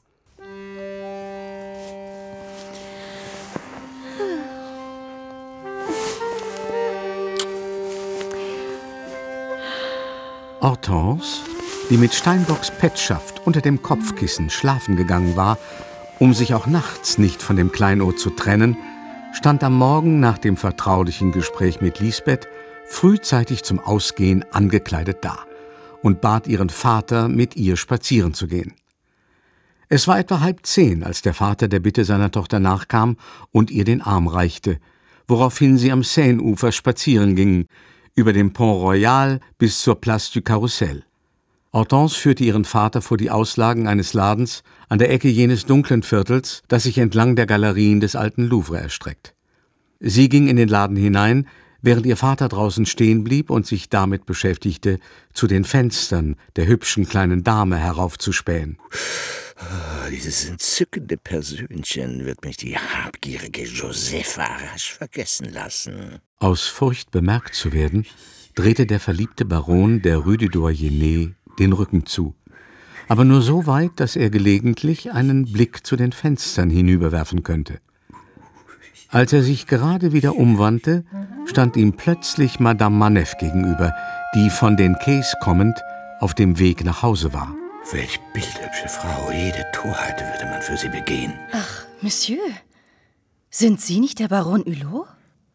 Hortense, die mit Steinbocks Petschaft unter dem Kopfkissen schlafen gegangen war, um sich auch nachts nicht von dem Kleinod zu trennen, stand am Morgen nach dem vertraulichen Gespräch mit Lisbeth frühzeitig zum Ausgehen angekleidet da und bat ihren Vater, mit ihr spazieren zu gehen. Es war etwa halb zehn, als der Vater der Bitte seiner Tochter nachkam und ihr den Arm reichte, woraufhin sie am Seineufer spazieren gingen, über dem Pont Royal bis zur Place du Carrousel. Hortense führte ihren Vater vor die Auslagen eines Ladens an der Ecke jenes dunklen Viertels, das sich entlang der Galerien des alten Louvre erstreckt. Sie ging in den Laden hinein, während ihr Vater draußen stehen blieb und sich damit beschäftigte, zu den Fenstern der hübschen kleinen Dame heraufzuspähen. Oh, dieses entzückende Persönchen wird mich die habgierige Josepha rasch vergessen lassen. Aus Furcht bemerkt zu werden, drehte der verliebte Baron der Rue du Doyenné den Rücken zu, aber nur so weit, dass er gelegentlich einen Blick zu den Fenstern hinüberwerfen könnte. Als er sich gerade wieder umwandte, stand ihm plötzlich Madame Manef gegenüber, die von den Quais kommend auf dem Weg nach Hause war. Welch bildhübsche Frau, jede Torheit würde man für sie begehen. Ach, Monsieur, sind Sie nicht der Baron Hulot?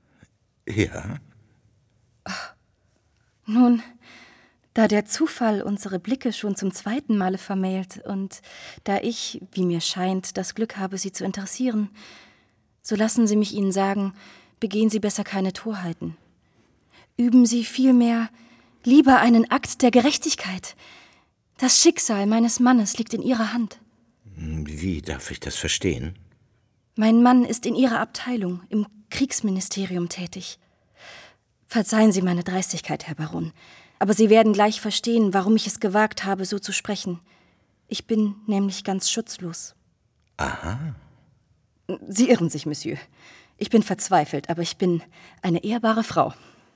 Ja. Ach, nun, da der Zufall unsere Blicke schon zum zweiten Male vermählt und da ich, wie mir scheint, das Glück habe, Sie zu interessieren, so lassen Sie mich Ihnen sagen, begehen Sie besser keine Torheiten. Üben Sie vielmehr lieber einen Akt der Gerechtigkeit. Das Schicksal meines Mannes liegt in Ihrer Hand. Wie darf ich das verstehen? Mein Mann ist in Ihrer Abteilung, im Kriegsministerium tätig. Verzeihen Sie meine Dreistigkeit, Herr Baron, aber Sie werden gleich verstehen, warum ich es gewagt habe, so zu sprechen. Ich bin nämlich ganz schutzlos. Aha. Sie irren sich, Monsieur. Ich bin verzweifelt, aber ich bin eine ehrbare Frau.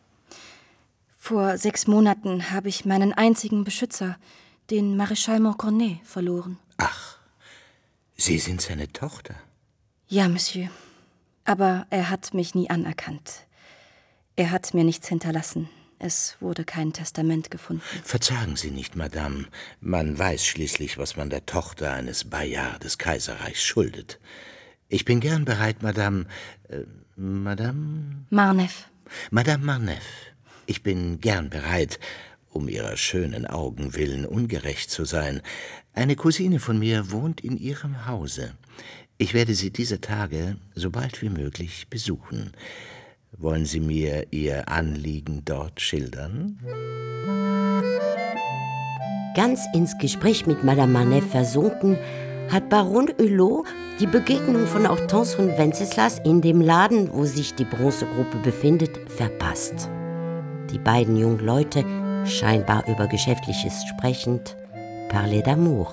Vor sechs Monaten habe ich meinen einzigen Beschützer, den Maréchal Montcornet, verloren. Ach, Sie sind seine Tochter? Ja, Monsieur. Aber er hat mich nie anerkannt. Er hat mir nichts hinterlassen. Es wurde kein Testament gefunden. Verzagen Sie nicht, Madame. Man weiß schließlich, was man der Tochter eines Bayard des Kaiserreichs schuldet. Ich bin gern bereit, Madame... Äh, Madame... Marnef. Madame Marnef. Ich bin gern bereit, um Ihrer schönen Augen willen ungerecht zu sein. Eine Cousine von mir wohnt in Ihrem Hause. Ich werde sie diese Tage so bald wie möglich besuchen. Wollen Sie mir Ihr Anliegen dort schildern? Ganz ins Gespräch mit Madame Marnef versunken, hat Baron Hulot die Begegnung von Hortense und Wenceslas in dem Laden, wo sich die Bronzegruppe befindet, verpasst. Die beiden jungen Leute, scheinbar über Geschäftliches sprechend, parlaient d'amour.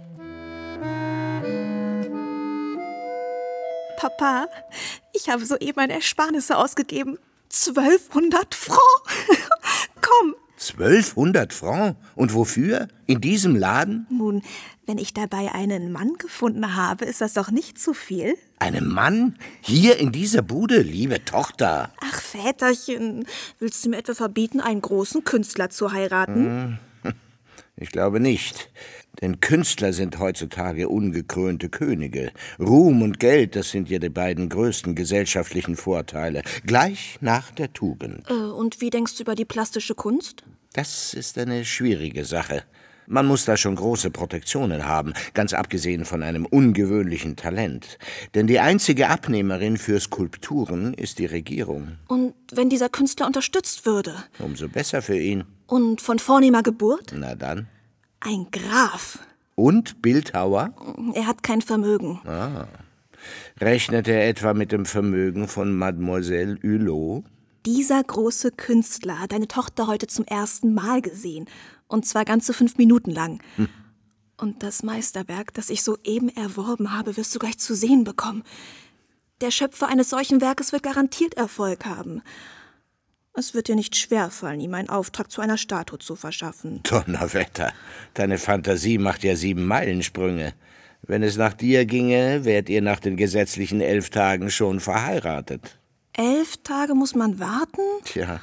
Papa, ich habe soeben meine Ersparnisse ausgegeben. Zwölfhundert Francs. Komm. Zwölfhundert Francs? Und wofür? In diesem Laden? Nun, wenn ich dabei einen Mann gefunden habe, ist das doch nicht zu viel? Einen Mann? Hier in dieser Bude, liebe Tochter? Ach, Väterchen, willst du mir etwa verbieten, einen großen Künstler zu heiraten? Ich glaube nicht. Denn Künstler sind heutzutage ungekrönte Könige. Ruhm und Geld, das sind ja die beiden größten gesellschaftlichen Vorteile. Gleich nach der Tugend. Äh, und wie denkst du über die plastische Kunst? Das ist eine schwierige Sache. Man muss da schon große Protektionen haben, ganz abgesehen von einem ungewöhnlichen Talent. Denn die einzige Abnehmerin für Skulpturen ist die Regierung. Und wenn dieser Künstler unterstützt würde? Umso besser für ihn. Und von vornehmer Geburt? Na dann. Ein Graf. Und Bildhauer? Er hat kein Vermögen. Ah. Rechnet er etwa mit dem Vermögen von Mademoiselle Hulot? Dieser große Künstler hat deine Tochter heute zum ersten Mal gesehen. Und zwar ganze fünf Minuten lang. Hm. Und das Meisterwerk, das ich soeben erworben habe, wirst du gleich zu sehen bekommen. Der Schöpfer eines solchen Werkes wird garantiert Erfolg haben. Es wird dir nicht schwerfallen, ihm einen Auftrag zu einer Statue zu verschaffen. Donnerwetter, deine Fantasie macht ja sieben Meilensprünge. Wenn es nach dir ginge, wärt ihr nach den gesetzlichen elf Tagen schon verheiratet. Elf Tage muss man warten? Tja.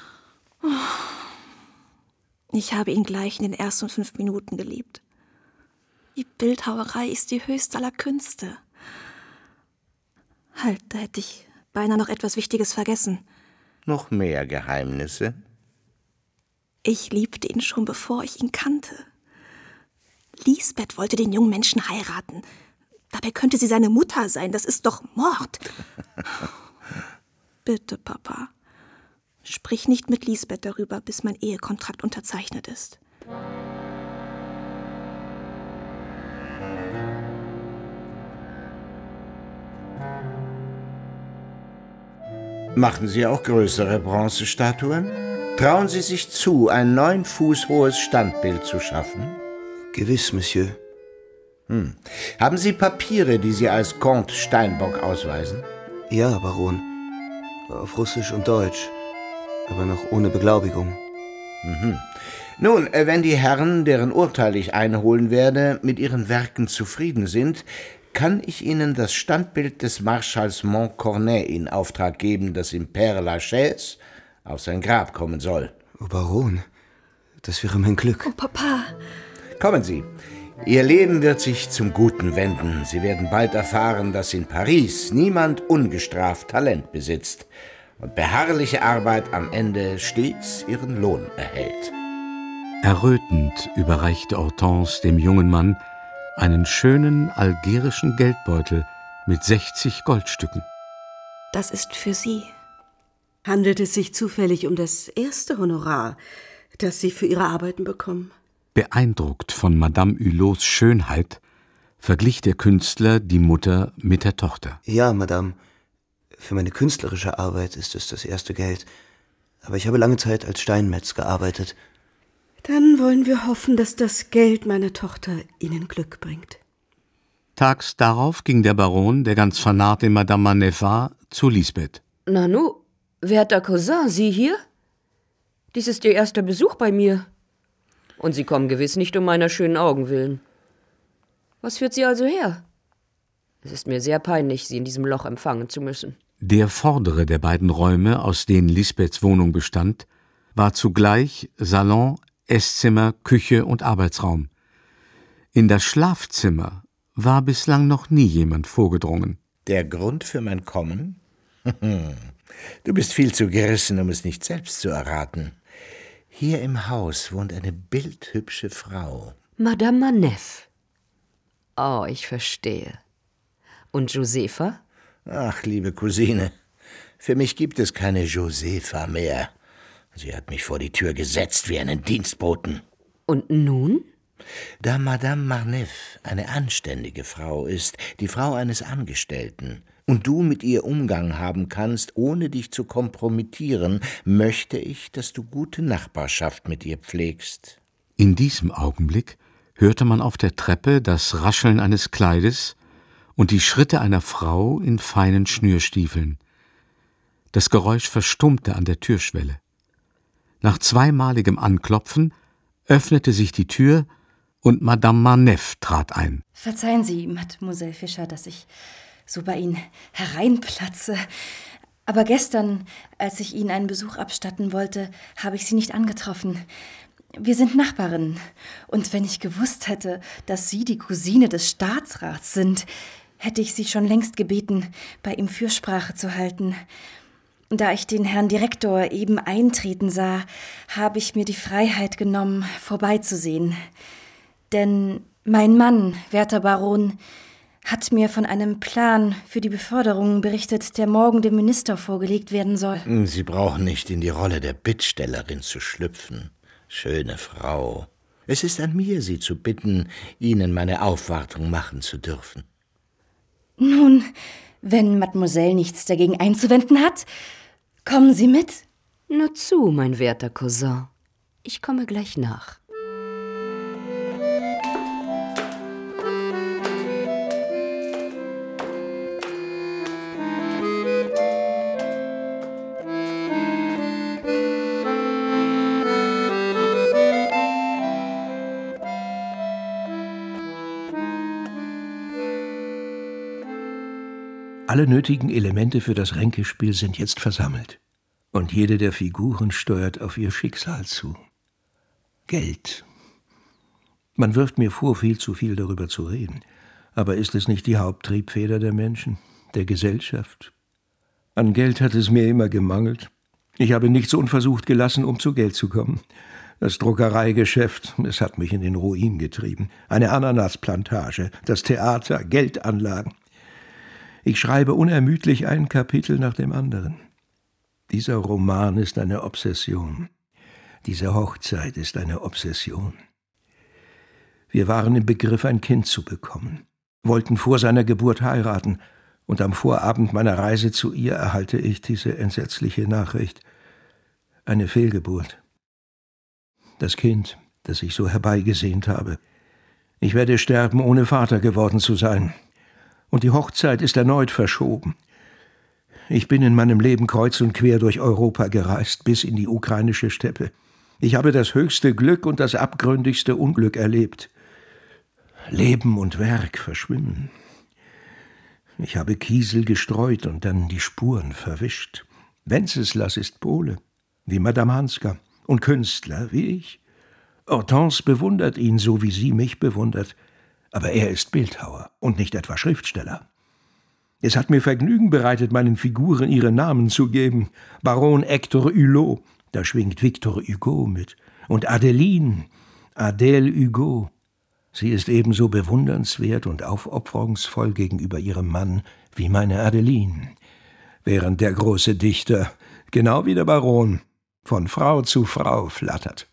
Ich habe ihn gleich in den ersten fünf Minuten geliebt. Die Bildhauerei ist die höchste aller Künste. Halt, da hätte ich beinahe noch etwas Wichtiges vergessen. Noch mehr Geheimnisse? Ich liebte ihn schon, bevor ich ihn kannte. Lisbeth wollte den jungen Menschen heiraten. Dabei könnte sie seine Mutter sein. Das ist doch Mord. Bitte, Papa. Sprich nicht mit Lisbeth darüber, bis mein Ehekontrakt unterzeichnet ist. Machen Sie auch größere Bronzestatuen? Trauen Sie sich zu, ein neun Fuß hohes Standbild zu schaffen? Gewiss, Monsieur. Hm. Haben Sie Papiere, die Sie als Comte Steinbock ausweisen? Ja, Baron. Auf Russisch und Deutsch. Aber noch ohne Beglaubigung. Mhm. Nun, wenn die Herren, deren Urteil ich einholen werde, mit ihren Werken zufrieden sind, kann ich Ihnen das Standbild des Marschalls Montcornet in Auftrag geben, das im Père Lachaise auf sein Grab kommen soll. Oh, Baron, das wäre mein Glück. Oh, Papa. Kommen Sie. Ihr Leben wird sich zum Guten wenden. Sie werden bald erfahren, dass in Paris niemand ungestraft Talent besitzt und beharrliche Arbeit am Ende stets ihren Lohn erhält. Errötend überreichte Hortense dem jungen Mann einen schönen algerischen Geldbeutel mit sechzig Goldstücken. Das ist für Sie. Handelt es sich zufällig um das erste Honorar, das Sie für Ihre Arbeiten bekommen? Beeindruckt von Madame Hulots Schönheit verglich der Künstler die Mutter mit der Tochter. Ja, Madame. Für meine künstlerische Arbeit ist es das erste Geld. Aber ich habe lange Zeit als Steinmetz gearbeitet. Dann wollen wir hoffen, dass das Geld meiner Tochter Ihnen Glück bringt. Tags darauf ging der Baron, der ganz vernarrt in Madame Manef war, zu Lisbeth. Nanu, werter Cousin, Sie hier? Dies ist Ihr erster Besuch bei mir. Und Sie kommen gewiss nicht um meiner schönen Augen willen. Was führt Sie also her? Es ist mir sehr peinlich, Sie in diesem Loch empfangen zu müssen. Der vordere der beiden Räume, aus denen Lisbeths Wohnung bestand, war zugleich Salon, Esszimmer, Küche und Arbeitsraum. In das Schlafzimmer war bislang noch nie jemand vorgedrungen. Der Grund für mein Kommen? Du bist viel zu gerissen, um es nicht selbst zu erraten. Hier im Haus wohnt eine bildhübsche Frau. Madame Manef. Oh, ich verstehe. Und Josefa? Ach, liebe Cousine, für mich gibt es keine Josefa mehr. Sie hat mich vor die Tür gesetzt wie einen Dienstboten. Und nun? Da Madame Marneffe eine anständige Frau ist, die Frau eines Angestellten, und du mit ihr Umgang haben kannst, ohne dich zu kompromittieren, möchte ich, dass du gute Nachbarschaft mit ihr pflegst. In diesem Augenblick hörte man auf der Treppe das Rascheln eines Kleides und die Schritte einer Frau in feinen Schnürstiefeln. Das Geräusch verstummte an der Türschwelle. Nach zweimaligem Anklopfen öffnete sich die Tür und Madame Marneffe trat ein. Verzeihen Sie, Mademoiselle Fischer, dass ich so bei Ihnen hereinplatze. Aber gestern, als ich Ihnen einen Besuch abstatten wollte, habe ich Sie nicht angetroffen. Wir sind Nachbarinnen. Und wenn ich gewusst hätte, dass Sie die Cousine des Staatsrats sind, hätte ich Sie schon längst gebeten, bei ihm Fürsprache zu halten. Da ich den Herrn Direktor eben eintreten sah, habe ich mir die Freiheit genommen, vorbeizusehen. Denn mein Mann, werter Baron, hat mir von einem Plan für die Beförderung berichtet, der morgen dem Minister vorgelegt werden soll. Sie brauchen nicht in die Rolle der Bittstellerin zu schlüpfen. Schöne Frau, es ist an mir, Sie zu bitten, Ihnen meine Aufwartung machen zu dürfen. Nun, wenn Mademoiselle nichts dagegen einzuwenden hat, kommen Sie mit. Nur zu, mein werter Cousin. Ich komme gleich nach. Alle nötigen Elemente für das Ränkespiel sind jetzt versammelt. Und jede der Figuren steuert auf ihr Schicksal zu. Geld. Man wirft mir vor, viel zu viel darüber zu reden. Aber ist es nicht die Haupttriebfeder der Menschen, der Gesellschaft? An Geld hat es mir immer gemangelt. Ich habe nichts unversucht gelassen, um zu Geld zu kommen. Das Druckereigeschäft, es hat mich in den Ruin getrieben. Eine Ananasplantage, das Theater, Geldanlagen. Ich schreibe unermüdlich ein Kapitel nach dem anderen. Dieser Roman ist eine Obsession. Diese Hochzeit ist eine Obsession. Wir waren im Begriff, ein Kind zu bekommen, wollten vor seiner Geburt heiraten, und am Vorabend meiner Reise zu ihr erhalte ich diese entsetzliche Nachricht. Eine Fehlgeburt. Das Kind, das ich so herbeigesehnt habe. Ich werde sterben, ohne Vater geworden zu sein. Und die Hochzeit ist erneut verschoben. Ich bin in meinem Leben kreuz und quer durch Europa gereist, bis in die ukrainische Steppe. Ich habe das höchste Glück und das abgründigste Unglück erlebt. Leben und Werk verschwimmen. Ich habe Kiesel gestreut und dann die Spuren verwischt. Wenceslas ist Pole, wie Madame Hanska, und Künstler, wie ich. Hortense bewundert ihn, so wie sie mich bewundert, aber er ist Bildhauer und nicht etwa Schriftsteller. Es hat mir Vergnügen bereitet, meinen Figuren ihre Namen zu geben. Baron Hector Hulot, da schwingt Victor Hugo mit, und Adeline, Adèle Hugo. Sie ist ebenso bewundernswert und aufopferungsvoll gegenüber ihrem Mann wie meine Adeline, während der große Dichter, genau wie der Baron, von Frau zu Frau flattert.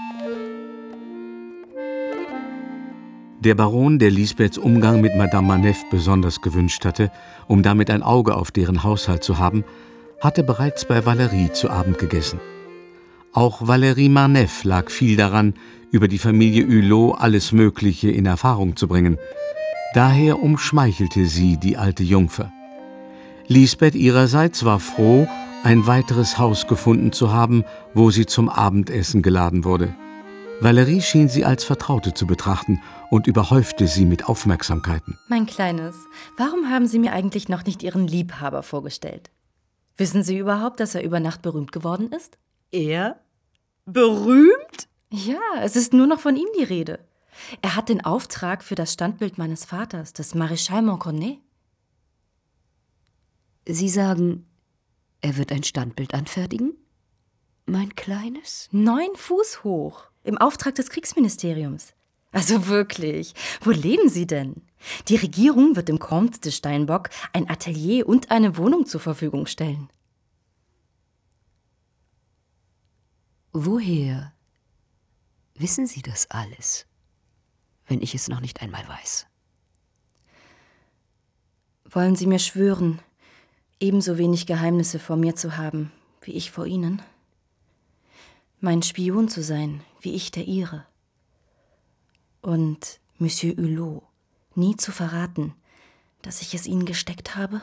Der Baron, der Lisbeths Umgang mit Madame Manef besonders gewünscht hatte, um damit ein Auge auf deren Haushalt zu haben, hatte bereits bei Valérie zu Abend gegessen. Auch Valérie Marneffe lag viel daran, über die Familie Hulot alles Mögliche in Erfahrung zu bringen. Daher umschmeichelte sie die alte Jungfer. Lisbeth ihrerseits war froh, ein weiteres Haus gefunden zu haben, wo sie zum Abendessen geladen wurde. Valérie schien sie als Vertraute zu betrachten und überhäufte sie mit Aufmerksamkeiten. Mein Kleines, warum haben Sie mir eigentlich noch nicht Ihren Liebhaber vorgestellt? Wissen Sie überhaupt, dass er über Nacht berühmt geworden ist? Er? Berühmt? Ja, es ist nur noch von ihm die Rede. Er hat den Auftrag für das Standbild meines Vaters, des Maréchal Montcornet. Sie sagen, er wird ein Standbild anfertigen? Mein Kleines? Neun Fuß hoch, im Auftrag des Kriegsministeriums. Also wirklich, wo leben Sie denn? Die Regierung wird dem Comte de Steinbock ein Atelier und eine Wohnung zur Verfügung stellen. Woher wissen Sie das alles, wenn ich es noch nicht einmal weiß? Wollen Sie mir schwören, ebenso wenig Geheimnisse vor mir zu haben, wie ich vor Ihnen? Mein Spion zu sein, wie ich der Ihre. Und Monsieur Hulot nie zu verraten, dass ich es Ihnen gesteckt habe?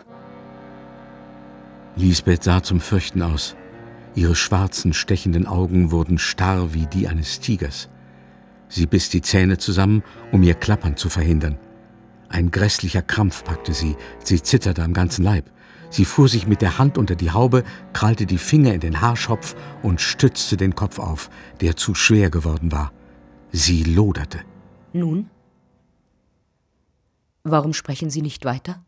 Lisbeth sah zum Fürchten aus. Ihre schwarzen, stechenden Augen wurden starr wie die eines Tigers. Sie biss die Zähne zusammen, um ihr Klappern zu verhindern. Ein grässlicher Krampf packte sie, sie zitterte am ganzen Leib. Sie fuhr sich mit der Hand unter die Haube, krallte die Finger in den Haarschopf und stützte den Kopf auf, der zu schwer geworden war. Sie loderte. Nun? Warum sprechen Sie nicht weiter?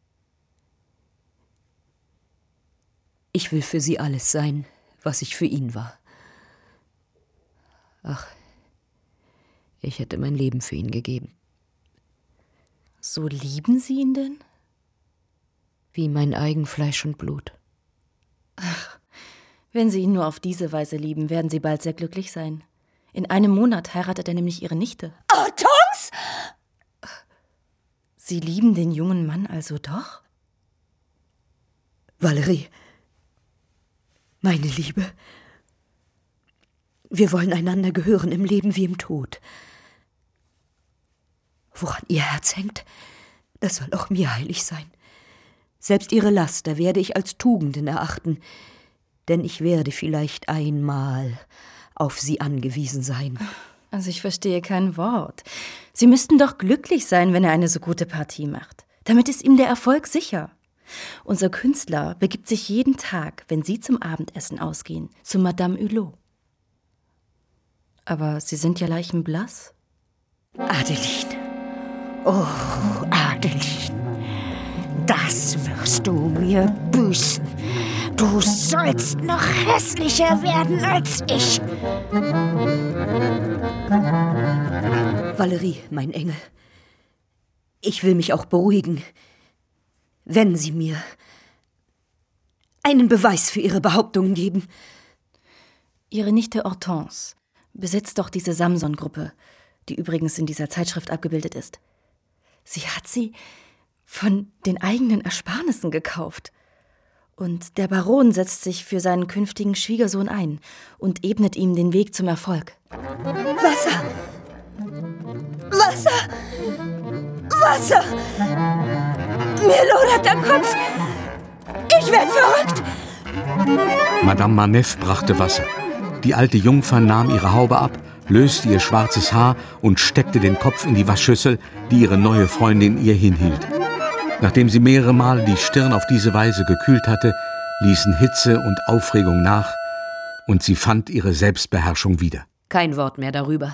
Ich will für Sie alles sein, was ich für ihn war. Ach, ich hätte mein Leben für ihn gegeben. So lieben Sie ihn denn? Wie mein eigen Fleisch und Blut. Ach, wenn Sie ihn nur auf diese Weise lieben, werden Sie bald sehr glücklich sein. In einem Monat heiratet er nämlich Ihre Nichte. Hortense! Sie lieben den jungen Mann also doch? Valérie, meine Liebe, wir wollen einander gehören im Leben wie im Tod. Woran Ihr Herz hängt, das soll auch mir heilig sein. Selbst Ihre Laster werde ich als Tugenden erachten, denn ich werde vielleicht einmal auf Sie angewiesen sein. Also ich verstehe kein Wort. Sie müssten doch glücklich sein, wenn er eine so gute Partie macht. Damit ist ihm der Erfolg sicher. Unser Künstler begibt sich jeden Tag, wenn Sie zum Abendessen ausgehen, zu Madame Hulot. Aber Sie sind ja leichenblass. Adeline. Oh, Adeline. Das wirst du mir büßen. Du sollst noch hässlicher werden als ich. Valerie, mein Engel. Ich will mich auch beruhigen, wenn Sie mir einen Beweis für Ihre Behauptungen geben. Ihre Nichte Hortense besitzt doch diese Samson-Gruppe, die übrigens in dieser Zeitschrift abgebildet ist. Sie hat sie von den eigenen Ersparnissen gekauft. Und der Baron setzt sich für seinen künftigen Schwiegersohn ein und ebnet ihm den Weg zum Erfolg. Wasser! Wasser! Wasser! Mir lodert der Kopf! Ich werde verrückt! Madame Marneffe brachte Wasser. Die alte Jungfer nahm ihre Haube ab, löste ihr schwarzes Haar und steckte den Kopf in die Waschschüssel, die ihre neue Freundin ihr hinhielt. Nachdem sie mehrere Male die Stirn auf diese Weise gekühlt hatte, ließen Hitze und Aufregung nach, und sie fand ihre Selbstbeherrschung wieder. Kein Wort mehr darüber.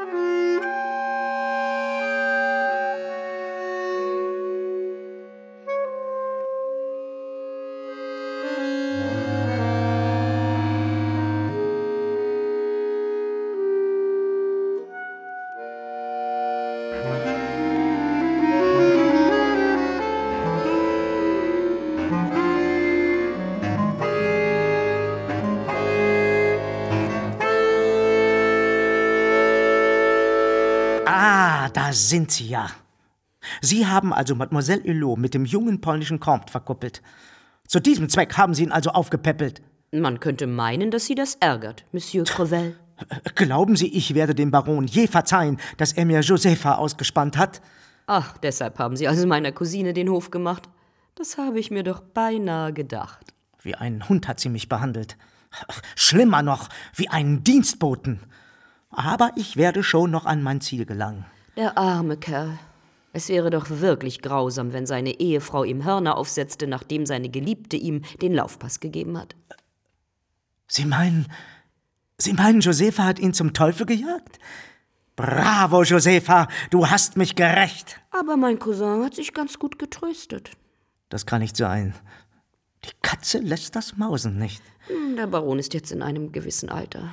Da sind Sie ja. Sie haben also Mademoiselle Hulot mit dem jungen polnischen Comte verkuppelt. Zu diesem Zweck haben Sie ihn also aufgepäppelt. Man könnte meinen, dass Sie das ärgert, Monsieur Crevel. Glauben Sie, ich werde dem Baron je verzeihen, dass er mir Josepha ausgespannt hat? Ach, deshalb haben Sie also meiner Cousine den Hof gemacht. Das habe ich mir doch beinahe gedacht. Wie ein Hund hat sie mich behandelt. Schlimmer noch, wie einen Dienstboten. Aber ich werde schon noch an mein Ziel gelangen. Der arme Kerl. Es wäre doch wirklich grausam, wenn seine Ehefrau ihm Hörner aufsetzte, nachdem seine Geliebte ihm den Laufpass gegeben hat. Sie meinen, Sie meinen, Josepha hat ihn zum Teufel gejagt? Bravo, Josepha, du hast mich gerächt. Aber mein Cousin hat sich ganz gut getröstet. Das kann nicht sein. Die Katze lässt das Mausen nicht. Der Baron ist jetzt in einem gewissen Alter.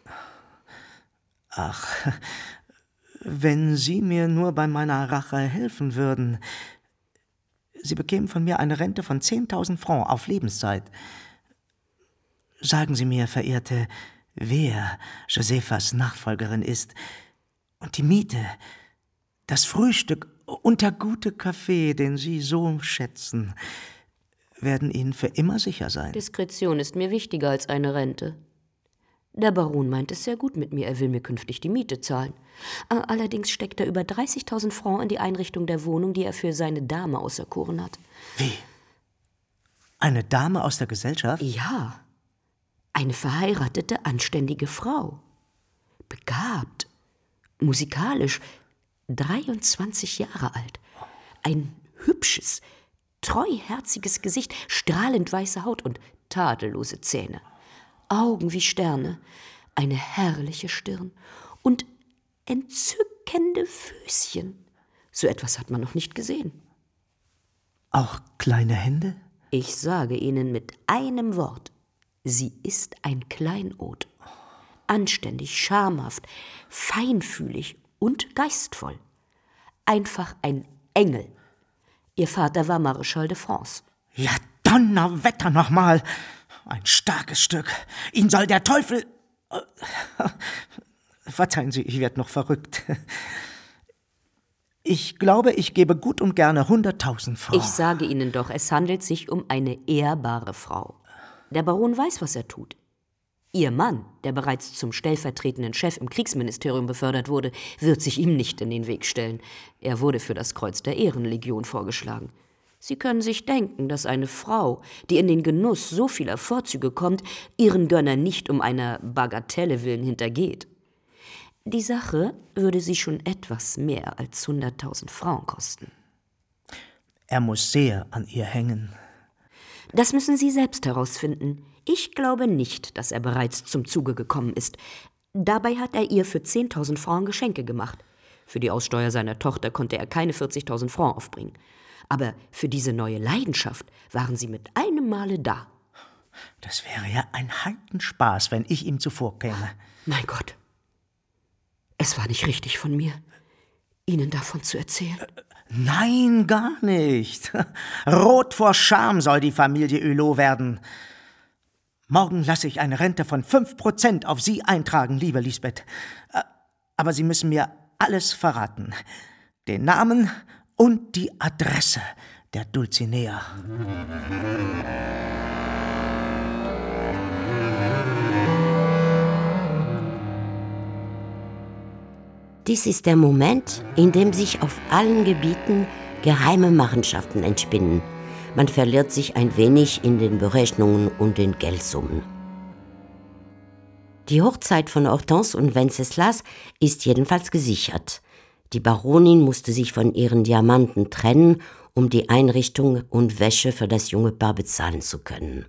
Ach, wenn Sie mir nur bei meiner Rache helfen würden. Sie bekämen von mir eine Rente von zehntausend Francs auf Lebenszeit. Sagen Sie mir, Verehrte, wer Josephas Nachfolgerin ist. Und die Miete, das Frühstück und der gute Kaffee, den Sie so schätzen, werden Ihnen für immer sicher sein. Diskretion ist mir wichtiger als eine Rente. Der Baron meint es sehr gut mit mir, er will mir künftig die Miete zahlen. Allerdings steckt er über dreißigtausend Francs in die Einrichtung der Wohnung, die er für seine Dame auserkoren hat. Wie? Eine Dame aus der Gesellschaft? Ja, eine verheiratete, anständige Frau. Begabt, musikalisch, dreiundzwanzig Jahre alt. Ein hübsches, treuherziges Gesicht, strahlend weiße Haut und tadellose Zähne. Augen wie Sterne, eine herrliche Stirn und entzückende Füßchen. So etwas hat man noch nicht gesehen. Auch kleine Hände? Ich sage Ihnen mit einem Wort, sie ist ein Kleinod. Anständig, schamhaft, feinfühlig und geistvoll. Einfach ein Engel. Ihr Vater war Maréchal de France. Ja, Donnerwetter nochmal! Ein starkes Stück. Ihn soll der Teufel... Verzeihen Sie, ich werde noch verrückt. Ich glaube, ich gebe gut und gerne hunderttausend Francs. Ich sage Ihnen doch, es handelt sich um eine ehrbare Frau. Der Baron weiß, was er tut. Ihr Mann, der bereits zum stellvertretenden Chef im Kriegsministerium befördert wurde, wird sich ihm nicht in den Weg stellen. Er wurde für das Kreuz der Ehrenlegion vorgeschlagen. Sie können sich denken, dass eine Frau, die in den Genuss so vieler Vorzüge kommt, ihren Gönner nicht um einer Bagatelle willen hintergeht. Die Sache würde sie schon etwas mehr als hunderttausend Francs kosten. Er muss sehr an ihr hängen. Das müssen Sie selbst herausfinden. Ich glaube nicht, dass er bereits zum Zuge gekommen ist. Dabei hat er ihr für zehntausend Francs Geschenke gemacht. Für die Aussteuer seiner Tochter konnte er keine vierzigtausend Francs aufbringen. Aber für diese neue Leidenschaft waren sie mit einem Male da. Das wäre ja ein Heidenspaß, wenn ich ihm zuvorkäme. Mein Gott. Es war nicht richtig von mir, Ihnen davon zu erzählen. Nein, gar nicht. Rot vor Scham soll die Familie Hulot werden. Morgen lasse ich eine Rente von fünf Prozent auf Sie eintragen, liebe Lisbeth. Aber Sie müssen mir alles verraten. Den Namen und die Adresse der Dulcinea. Dies ist der Moment, in dem sich auf allen Gebieten geheime Machenschaften entspinnen. Man verliert sich ein wenig in den Berechnungen und den Geldsummen. Die Hochzeit von Hortense und Wenceslas ist jedenfalls gesichert. Die Baronin musste sich von ihren Diamanten trennen, um die Einrichtung und Wäsche für das junge Paar bezahlen zu können.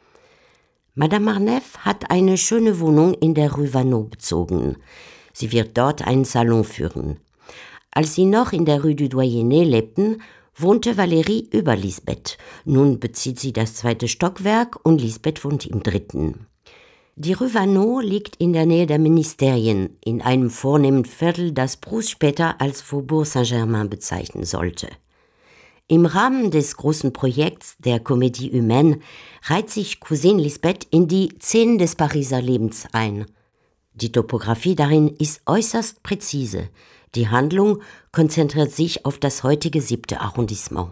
Madame Marneffe hat eine schöne Wohnung in der Rue Vaneau bezogen. Sie wird dort einen Salon führen. Als sie noch in der Rue du Doyenné lebten, wohnte Valérie über Lisbeth. Nun bezieht sie das zweite Stockwerk und Lisbeth wohnt im dritten. Die Rue Vaneau liegt in der Nähe der Ministerien, in einem vornehmen Viertel, das Proust später als Faubourg Saint-Germain bezeichnen sollte. Im Rahmen des großen Projekts der Comédie Humaine reiht sich Cousine Lisbeth in die Szenen des Pariser Lebens ein. Die Topographie darin ist äußerst präzise. Die Handlung konzentriert sich auf das heutige siebte Arrondissement.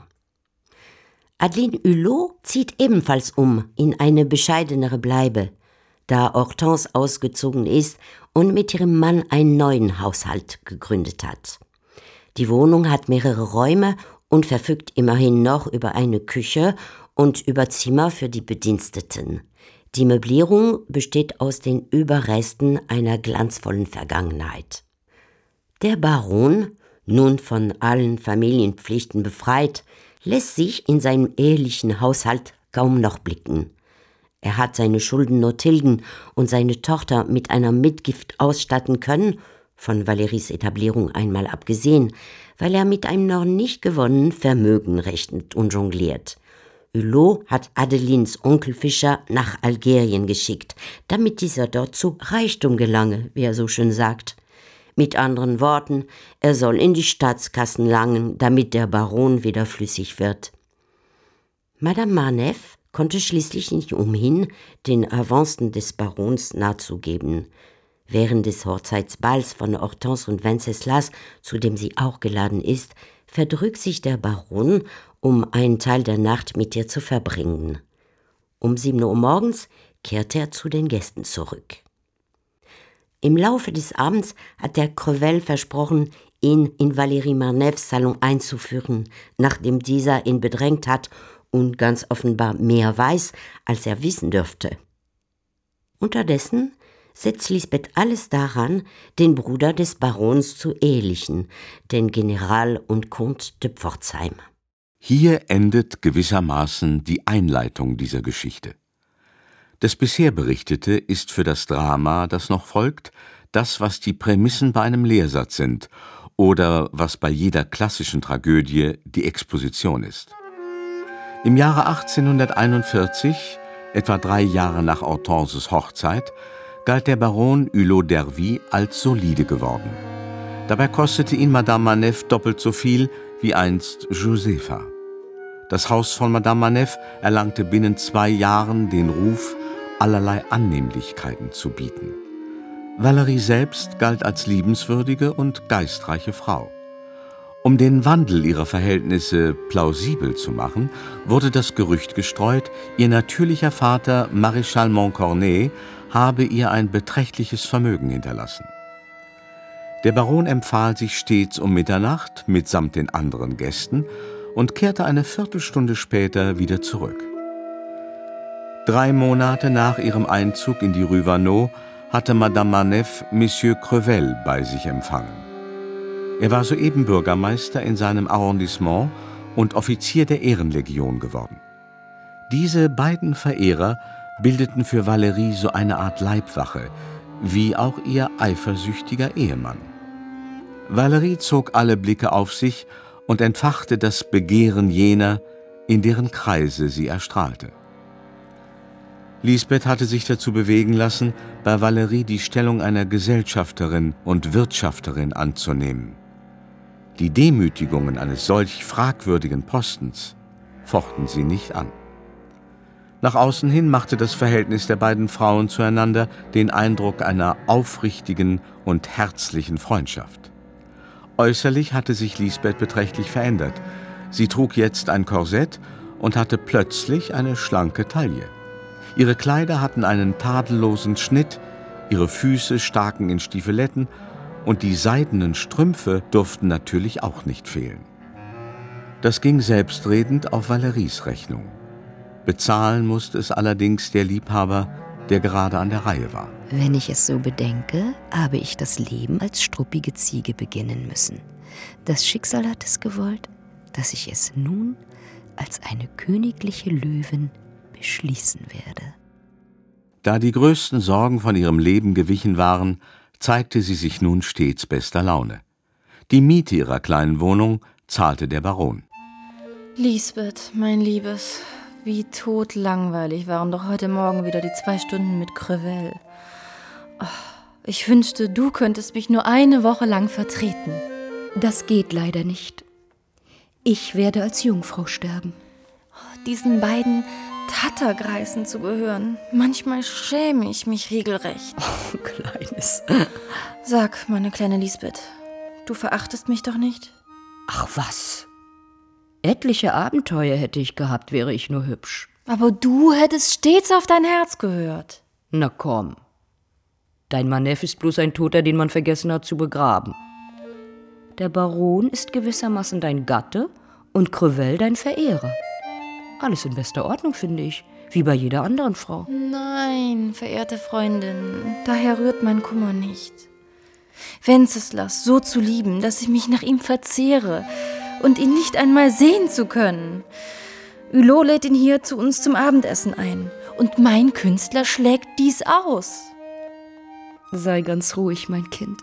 Adeline Hulot zieht ebenfalls um in eine bescheidenere Bleibe, da Hortense ausgezogen ist und mit ihrem Mann einen neuen Haushalt gegründet hat. Die Wohnung hat mehrere Räume und verfügt immerhin noch über eine Küche und über Zimmer für die Bediensteten. Die Möblierung besteht aus den Überresten einer glanzvollen Vergangenheit. Der Baron, nun von allen Familienpflichten befreit, lässt sich in seinem ehelichen Haushalt kaum noch blicken. Er hat seine Schulden nur tilgen und seine Tochter mit einer Mitgift ausstatten können, von Valéries Etablierung einmal abgesehen, weil er mit einem noch nicht gewonnenen Vermögen rechnet und jongliert. Hulot hat Adelines Onkel Fischer nach Algerien geschickt, damit dieser dort zu Reichtum gelange, wie er so schön sagt. Mit anderen Worten, er soll in die Staatskassen langen, damit der Baron wieder flüssig wird. Madame Marneffe konnte schließlich nicht umhin, den Avancen des Barons nachzugeben. Während des Hochzeitsballs von Hortense und Wenceslas, zu dem sie auch geladen ist, verdrückt sich der Baron, um einen Teil der Nacht mit ihr zu verbringen. Um sieben Uhr morgens kehrt er zu den Gästen zurück. Im Laufe des Abends hat der Crevel versprochen, ihn in Valérie Marneffes Salon einzuführen, nachdem dieser ihn bedrängt hat und ganz offenbar mehr weiß, als er wissen dürfte. Unterdessen setzt Lisbeth alles daran, den Bruder des Barons zu ehelichen, den General und Comte de Pforzheim. Hier endet gewissermaßen die Einleitung dieser Geschichte. Das bisher Berichtete ist für das Drama, das noch folgt, das, was die Prämissen bei einem Lehrsatz sind oder was bei jeder klassischen Tragödie die Exposition ist. Im Jahre achtzehnhunderteinundvierzig, etwa drei Jahre nach Hortenses Hochzeit, galt der Baron Hulot d'Ervy als solide geworden. Dabei kostete ihn Madame Marneffe doppelt so viel wie einst Josepha. Das Haus von Madame Marneffe erlangte binnen zwei Jahren den Ruf, allerlei Annehmlichkeiten zu bieten. Valérie selbst galt als liebenswürdige und geistreiche Frau. Um den Wandel ihrer Verhältnisse plausibel zu machen, wurde das Gerücht gestreut, ihr natürlicher Vater Maréchal Montcornet habe ihr ein beträchtliches Vermögen hinterlassen. Der Baron empfahl sich stets um Mitternacht mitsamt den anderen Gästen und kehrte eine Viertelstunde später wieder zurück. Drei Monate nach ihrem Einzug in die Rue Vaneau hatte Madame Marneffe Monsieur Crevel bei sich empfangen. Er war soeben Bürgermeister in seinem Arrondissement und Offizier der Ehrenlegion geworden. Diese beiden Verehrer bildeten für Valerie so eine Art Leibwache, wie auch ihr eifersüchtiger Ehemann. Valerie zog alle Blicke auf sich und entfachte das Begehren jener, in deren Kreise sie erstrahlte. Lisbeth hatte sich dazu bewegen lassen, bei Valerie die Stellung einer Gesellschafterin und Wirtschafterin anzunehmen. Die Demütigungen eines solch fragwürdigen Postens fochten sie nicht an. Nach außen hin machte das Verhältnis der beiden Frauen zueinander den Eindruck einer aufrichtigen und herzlichen Freundschaft. Äußerlich hatte sich Lisbeth beträchtlich verändert. Sie trug jetzt ein Korsett und hatte plötzlich eine schlanke Taille. Ihre Kleider hatten einen tadellosen Schnitt, ihre Füße staken in Stiefeletten und die seidenen Strümpfe durften natürlich auch nicht fehlen. Das ging selbstredend auf Valeries Rechnung. Bezahlen musste es allerdings der Liebhaber, der gerade an der Reihe war. Wenn ich es so bedenke, habe ich das Leben als struppige Ziege beginnen müssen. Das Schicksal hat es gewollt, dass ich es nun als eine königliche Löwin beschließen werde. Da die größten Sorgen von ihrem Leben gewichen waren, zeigte sie sich nun stets bester Laune. Die Miete ihrer kleinen Wohnung zahlte der Baron. Lisbeth, mein Liebes, wie totlangweilig waren doch heute Morgen wieder die zwei Stunden mit Crevel. Oh, ich wünschte, du könntest mich nur eine Woche lang vertreten. Das geht leider nicht. Ich werde als Jungfrau sterben. Diesen beiden Tattergreisen zu gehören, manchmal schäme ich mich regelrecht. Oh, Kleines. Sag, meine kleine Lisbeth, du verachtest mich doch nicht? Ach was. Etliche Abenteuer hätte ich gehabt, wäre ich nur hübsch. Aber du hättest stets auf dein Herz gehört. Na komm. Dein Manef ist bloß ein Toter, den man vergessen hat zu begraben. Der Baron ist gewissermaßen dein Gatte und Crevel dein Verehrer. Alles in bester Ordnung, finde ich, wie bei jeder anderen Frau. Nein, verehrte Freundin, daher rührt mein Kummer nicht. Wenceslas so zu lieben, dass ich mich nach ihm verzehre und ihn nicht einmal sehen zu können. Hulot lädt ihn hier zu uns zum Abendessen ein und mein Künstler schlägt dies aus. Sei ganz ruhig, mein Kind.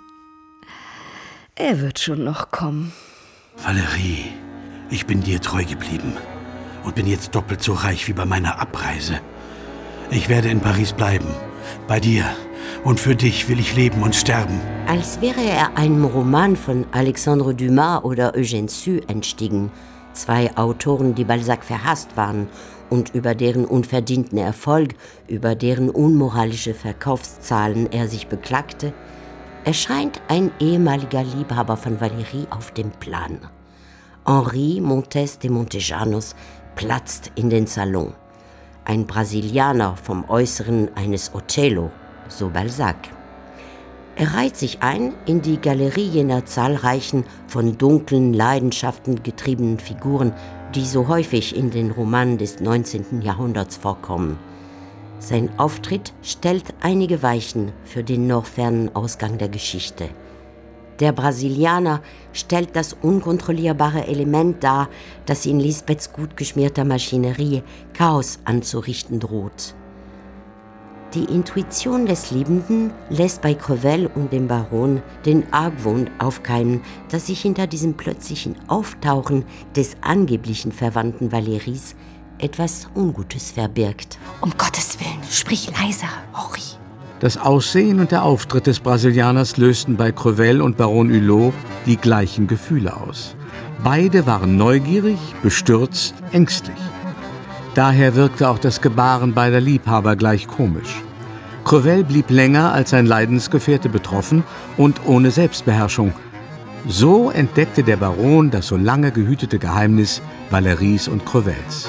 Er wird schon noch kommen. Valerie, ich bin dir treu geblieben und bin jetzt doppelt so reich wie bei meiner Abreise. Ich werde in Paris bleiben, bei dir. Und für dich will ich leben und sterben. Als wäre er einem Roman von Alexandre Dumas oder Eugène Sue entstiegen. Zwei Autoren, die Balzac verhasst waren und über deren unverdienten Erfolg, über deren unmoralische Verkaufszahlen er sich beklagte, erscheint ein ehemaliger Liebhaber von Valerie auf dem Plan. Henri Montes de Montejanos platzt in den Salon. Ein Brasilianer vom Äußeren eines Othello, so Balzac. Er reiht sich ein in die Galerie jener zahlreichen, von dunklen Leidenschaften getriebenen Figuren, die so häufig in den Romanen des neunzehnten Jahrhunderts vorkommen. Sein Auftritt stellt einige Weichen für den noch fernen Ausgang der Geschichte. Der Brasilianer stellt das unkontrollierbare Element dar, das in Lisbeths gut geschmierter Maschinerie Chaos anzurichten droht. Die Intuition des Liebenden lässt bei Crevel und dem Baron den Argwohn aufkeimen, dass sich hinter diesem plötzlichen Auftauchen des angeblichen Verwandten Valeries etwas Ungutes verbirgt. Um Gottes Willen, sprich leiser, Henri. Das Aussehen und der Auftritt des Brasilianers lösten bei Crevel und Baron Hulot die gleichen Gefühle aus. Beide waren neugierig, bestürzt, ängstlich. Daher wirkte auch das Gebaren beider Liebhaber gleich komisch. Crevel blieb länger als sein Leidensgefährte betroffen und ohne Selbstbeherrschung. So entdeckte der Baron das so lange gehütete Geheimnis Valeries und Crevels.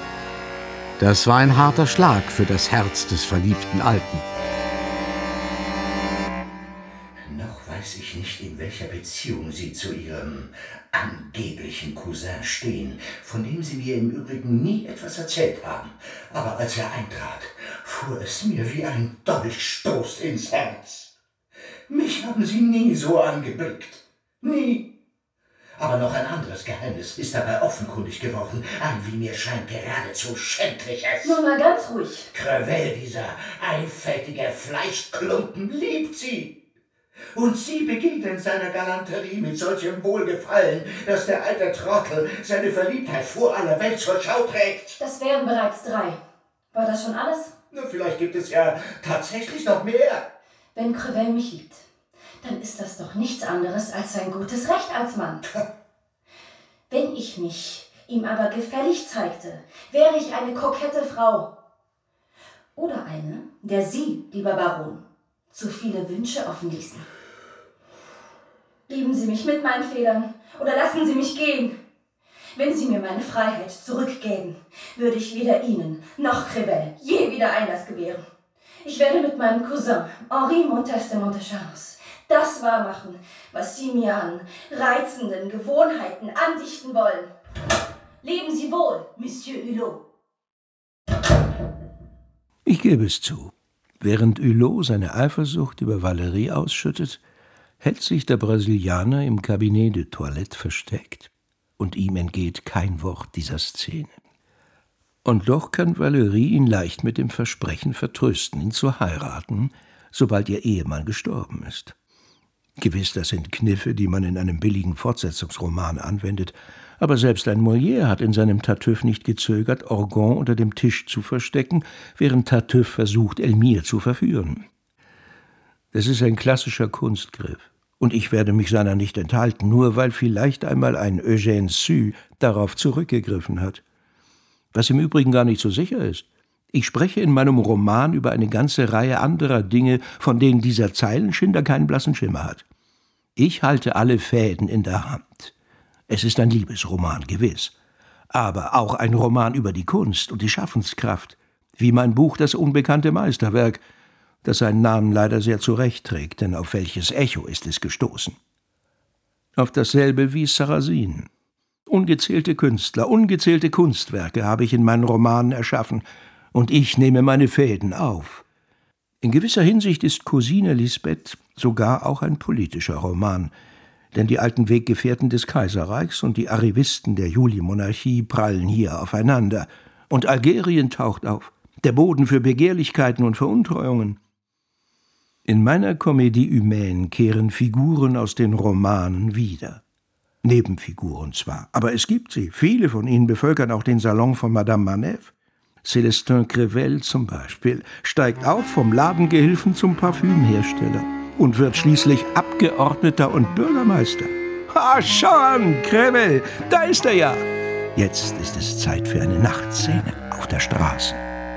Das war ein harter Schlag für das Herz des verliebten Alten. Noch weiß ich nicht, in welcher Beziehung Sie zu Ihrem angeblichen Cousin stehen, von dem Sie mir im Übrigen nie etwas erzählt haben. Aber als er eintrat, fuhr es mir wie ein Dolchstoß ins Herz. Mich haben Sie nie so angeblickt. Nie. Aber noch ein anderes Geheimnis ist dabei offenkundig geworden. Ein, wie mir scheint, geradezu schändliches. Nur mal ganz ruhig. Crevel, dieser einfältige Fleischklumpen, liebt sie. Und sie begegnen seiner Galanterie mit solchem Wohlgefallen, dass der alte Trottel seine Verliebtheit vor aller Welt zur Schau trägt. Das wären bereits drei. War das schon alles? Na, vielleicht gibt es ja tatsächlich noch mehr. Wenn Crevel mich liebt, dann ist das doch nichts anderes als sein gutes Recht als Mann. Wenn ich mich ihm aber gefällig zeigte, wäre ich eine kokette Frau. Oder eine, der Sie, lieber Baron, zu viele Wünsche offen ließen. Lieben Sie mich mit meinen Fehlern oder lassen Sie mich gehen. Wenn Sie mir meine Freiheit zurückgäben, würde ich weder Ihnen noch Crevel je wieder Einlass gewähren. Ich werde mit meinem Cousin Henri Montes de Montechamps das wahrmachen, was Sie mir an reizenden Gewohnheiten andichten wollen. Leben Sie wohl, Monsieur Hulot. Ich gebe es zu. Während Hulot seine Eifersucht über Valerie ausschüttet, hält sich der Brasilianer im Kabinett de Toilette versteckt, und ihm entgeht kein Wort dieser Szene. Und doch kann Valerie ihn leicht mit dem Versprechen vertrösten, ihn zu heiraten, sobald ihr Ehemann gestorben ist. Gewiss, das sind Kniffe, die man in einem billigen Fortsetzungsroman anwendet, aber selbst ein Molière hat in seinem Tartuffe nicht gezögert, Orgon unter dem Tisch zu verstecken, während Tartuffe versucht, Elmire zu verführen. Das ist ein klassischer Kunstgriff, und ich werde mich seiner nicht enthalten, nur weil vielleicht einmal ein Eugène Sue darauf zurückgegriffen hat. Was im Übrigen gar nicht so sicher ist. Ich spreche in meinem Roman über eine ganze Reihe anderer Dinge, von denen dieser Zeilenschinder keinen blassen Schimmer hat. Ich halte alle Fäden in der Hand. Es ist ein Liebesroman, gewiss, aber auch ein Roman über die Kunst und die Schaffenskraft, wie mein Buch Das unbekannte Meisterwerk, das seinen Namen leider sehr zurecht trägt, denn auf welches Echo ist es gestoßen? Auf dasselbe wie Sarrazin. Ungezählte Künstler, ungezählte Kunstwerke habe ich in meinen Romanen erschaffen, und ich nehme meine Fäden auf. In gewisser Hinsicht ist Cousine Lisbeth sogar auch ein politischer Roman, denn die alten Weggefährten des Kaiserreichs und die Arrivisten der Julimonarchie prallen hier aufeinander, und Algerien taucht auf, der Boden für Begehrlichkeiten und Veruntreuungen. In meiner Comédie humaine kehren Figuren aus den Romanen wieder. Nebenfiguren zwar, aber es gibt sie. Viele von ihnen bevölkern auch den Salon von Madame Manef. Célestin Crevel zum Beispiel steigt auf vom Ladengehilfen zum Parfümhersteller und wird schließlich Abgeordneter und Bürgermeister. Ah, schau an, Crevel, da ist er ja. Jetzt ist es Zeit für eine Nachtszene auf der Straße.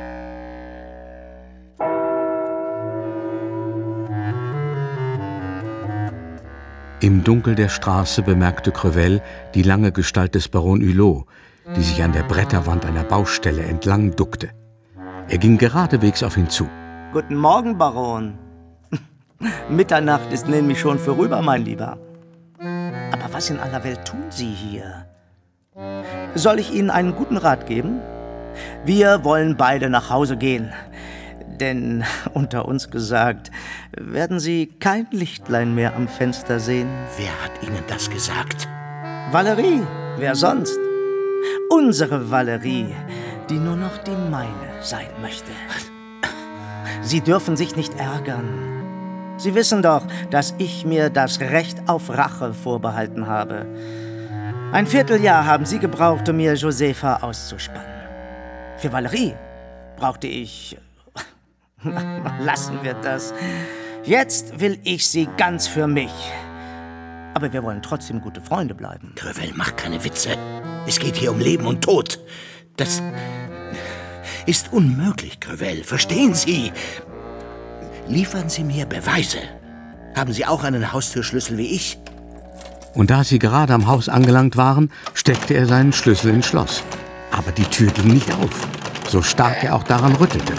Im Dunkel der Straße bemerkte Crevel die lange Gestalt des Baron Hulot, die sich an der Bretterwand einer Baustelle entlang duckte. Er ging geradewegs auf ihn zu. Guten Morgen, Baron. Mitternacht ist nämlich schon vorüber, mein Lieber. Aber was in aller Welt tun Sie hier? Soll ich Ihnen einen guten Rat geben? Wir wollen beide nach Hause gehen. Denn, unter uns gesagt, werden Sie kein Lichtlein mehr am Fenster sehen. Wer hat Ihnen das gesagt? Valerie, wer sonst? Unsere Valerie, die nur noch die meine sein möchte. Sie dürfen sich nicht ärgern. Sie wissen doch, dass ich mir das Recht auf Rache vorbehalten habe. Ein Vierteljahr haben Sie gebraucht, um mir Josefa auszuspannen. Für Valerie brauchte ich... Lassen wir das. Jetzt will ich sie ganz für mich. Aber wir wollen trotzdem gute Freunde bleiben. Crevel, mach keine Witze. Es geht hier um Leben und Tod. Das ist unmöglich, Crevel. Verstehen Sie? Liefern Sie mir Beweise. Haben Sie auch einen Haustürschlüssel wie ich? Und da sie gerade am Haus angelangt waren, steckte er seinen Schlüssel ins Schloss. Aber die Tür ging nicht auf, so stark er auch daran rüttelte.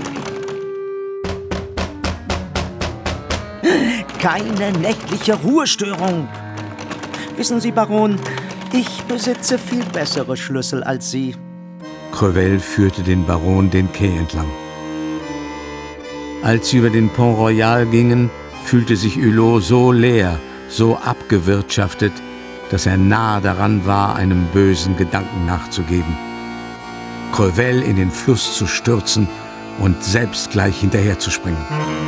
Keine nächtliche Ruhestörung. Wissen Sie, Baron, ich besitze viel bessere Schlüssel als Sie. Crevel führte den Baron den Quai entlang. Als sie über den Pont Royal gingen, fühlte sich Hulot so leer, so abgewirtschaftet, dass er nahe daran war, einem bösen Gedanken nachzugeben: Crevel in den Fluss zu stürzen und selbst gleich hinterherzuspringen.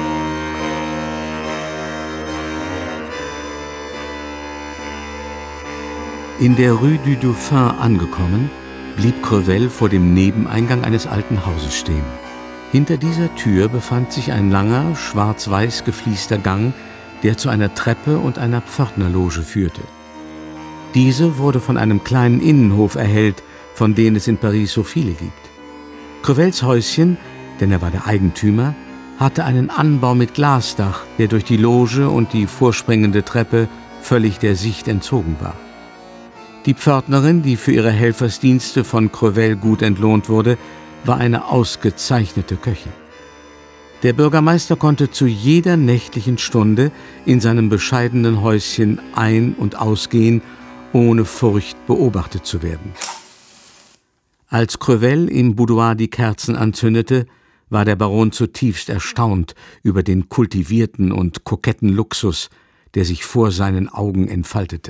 In der Rue du Dauphin angekommen, blieb Crevel vor dem Nebeneingang eines alten Hauses stehen. Hinter dieser Tür befand sich ein langer, schwarz-weiß gefliester Gang, der zu einer Treppe und einer Pförtnerloge führte. Diese wurde von einem kleinen Innenhof erhellt, von denen es in Paris so viele gibt. Crevels Häuschen, denn er war der Eigentümer, hatte einen Anbau mit Glasdach, der durch die Loge und die vorspringende Treppe völlig der Sicht entzogen war. Die Pförtnerin, die für ihre Helfersdienste von Crevel gut entlohnt wurde, war eine ausgezeichnete Köchin. Der Bürgermeister konnte zu jeder nächtlichen Stunde in seinem bescheidenen Häuschen ein- und ausgehen, ohne Furcht beobachtet zu werden. Als Crevel im Boudoir die Kerzen anzündete, war der Baron zutiefst erstaunt über den kultivierten und koketten Luxus, der sich vor seinen Augen entfaltete.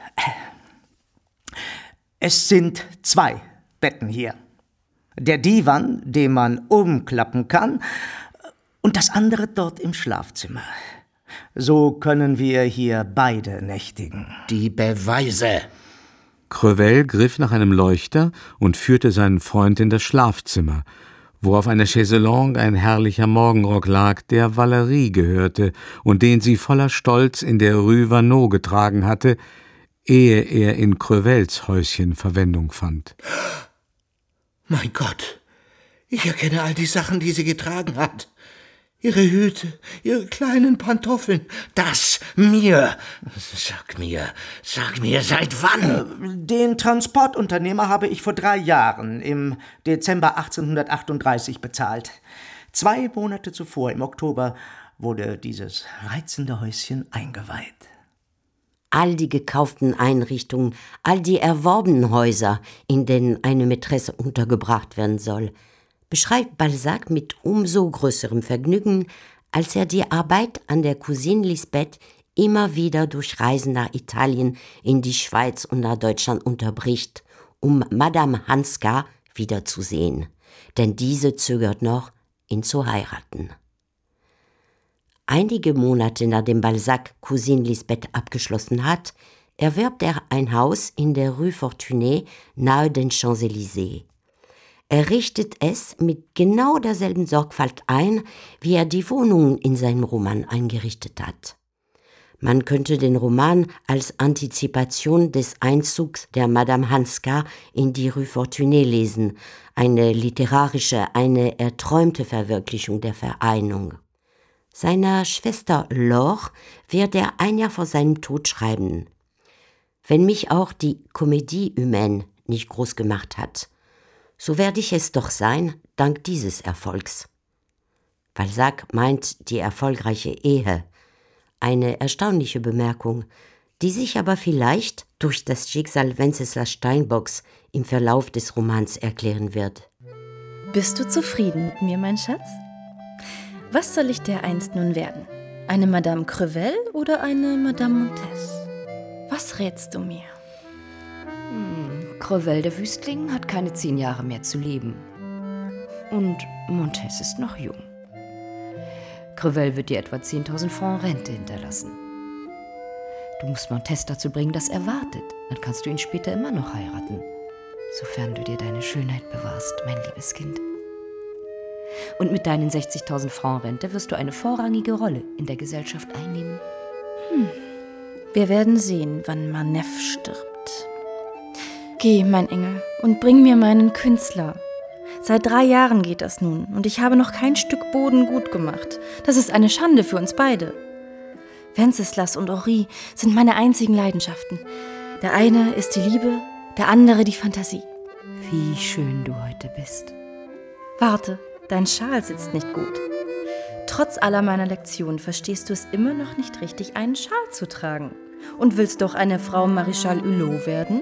Es sind zwei Betten hier. Der Divan, den man umklappen kann, und das andere dort im Schlafzimmer. So können wir hier beide nächtigen. Die Beweise! Crevel griff nach einem Leuchter und führte seinen Freund in das Schlafzimmer, wo auf einer Chaiselongue ein herrlicher Morgenrock lag, der Valerie gehörte und den sie voller Stolz in der Rue Vaneau getragen hatte, ehe er in Crevels Häuschen Verwendung fand. Mein Gott, ich erkenne all die Sachen, die sie getragen hat. Ihre Hüte, ihre kleinen Pantoffeln, das mir. Sag mir, sag mir, seit wann? Den Transportunternehmer habe ich vor drei Jahren, im Dezember achtzehnhundertachtunddreißig, bezahlt. Zwei Monate zuvor, im Oktober, wurde dieses reizende Häuschen eingeweiht. All die gekauften Einrichtungen, all die erworbenen Häuser, in denen eine Mätresse untergebracht werden soll, beschreibt Balzac mit umso größerem Vergnügen, als er die Arbeit an der Cousine Lisbeth immer wieder durch Reisen nach Italien, in die Schweiz und nach Deutschland unterbricht, um Madame Hanska wiederzusehen, denn diese zögert noch, ihn zu heiraten. Einige Monate nachdem Balzac Cousine Lisbeth abgeschlossen hat, erwirbt er ein Haus in der Rue Fortuné nahe den Champs-Élysées. Er richtet es mit genau derselben Sorgfalt ein, wie er die Wohnungen in seinem Roman eingerichtet hat. Man könnte den Roman als Antizipation des Einzugs der Madame Hanska in die Rue Fortuné lesen, eine literarische, eine erträumte Verwirklichung der Vereinigung. Seiner Schwester Laure wird er ein Jahr vor seinem Tod schreiben: Wenn mich auch die Comédie humaine nicht groß gemacht hat, so werde ich es doch sein, dank dieses Erfolgs. Balzac meint die erfolgreiche Ehe. Eine erstaunliche Bemerkung, die sich aber vielleicht durch das Schicksal Wenceslas Steinbocks im Verlauf des Romans erklären wird. Bist du zufrieden mit mir, mein Schatz? Was soll ich dereinst nun werden? Eine Madame Crevel oder eine Madame Montez? Was rätst du mir? Hm, Crevel, der Wüstling, hat keine zehn Jahre mehr zu leben. Und Montez ist noch jung. Crevel wird dir etwa zehntausend Francs Rente hinterlassen. Du musst Montez dazu bringen, dass er wartet. Dann kannst du ihn später immer noch heiraten. Sofern du dir deine Schönheit bewahrst, mein liebes Kind. Und mit deinen sechzigtausend Francs Rente wirst du eine vorrangige Rolle in der Gesellschaft einnehmen. Hm. Wir werden sehen, wann Maneff stirbt. Geh, mein Engel, und bring mir meinen Künstler. Seit drei Jahren geht das nun, und ich habe noch kein Stück Boden gut gemacht. Das ist eine Schande für uns beide. Wenceslas und Henri sind meine einzigen Leidenschaften. Der eine ist die Liebe, der andere die Fantasie. Wie schön du heute bist. Warte, dein Schal sitzt nicht gut. Trotz aller meiner Lektionen verstehst du es immer noch nicht richtig, einen Schal zu tragen. Und willst doch eine Frau Marichal Hulot werden?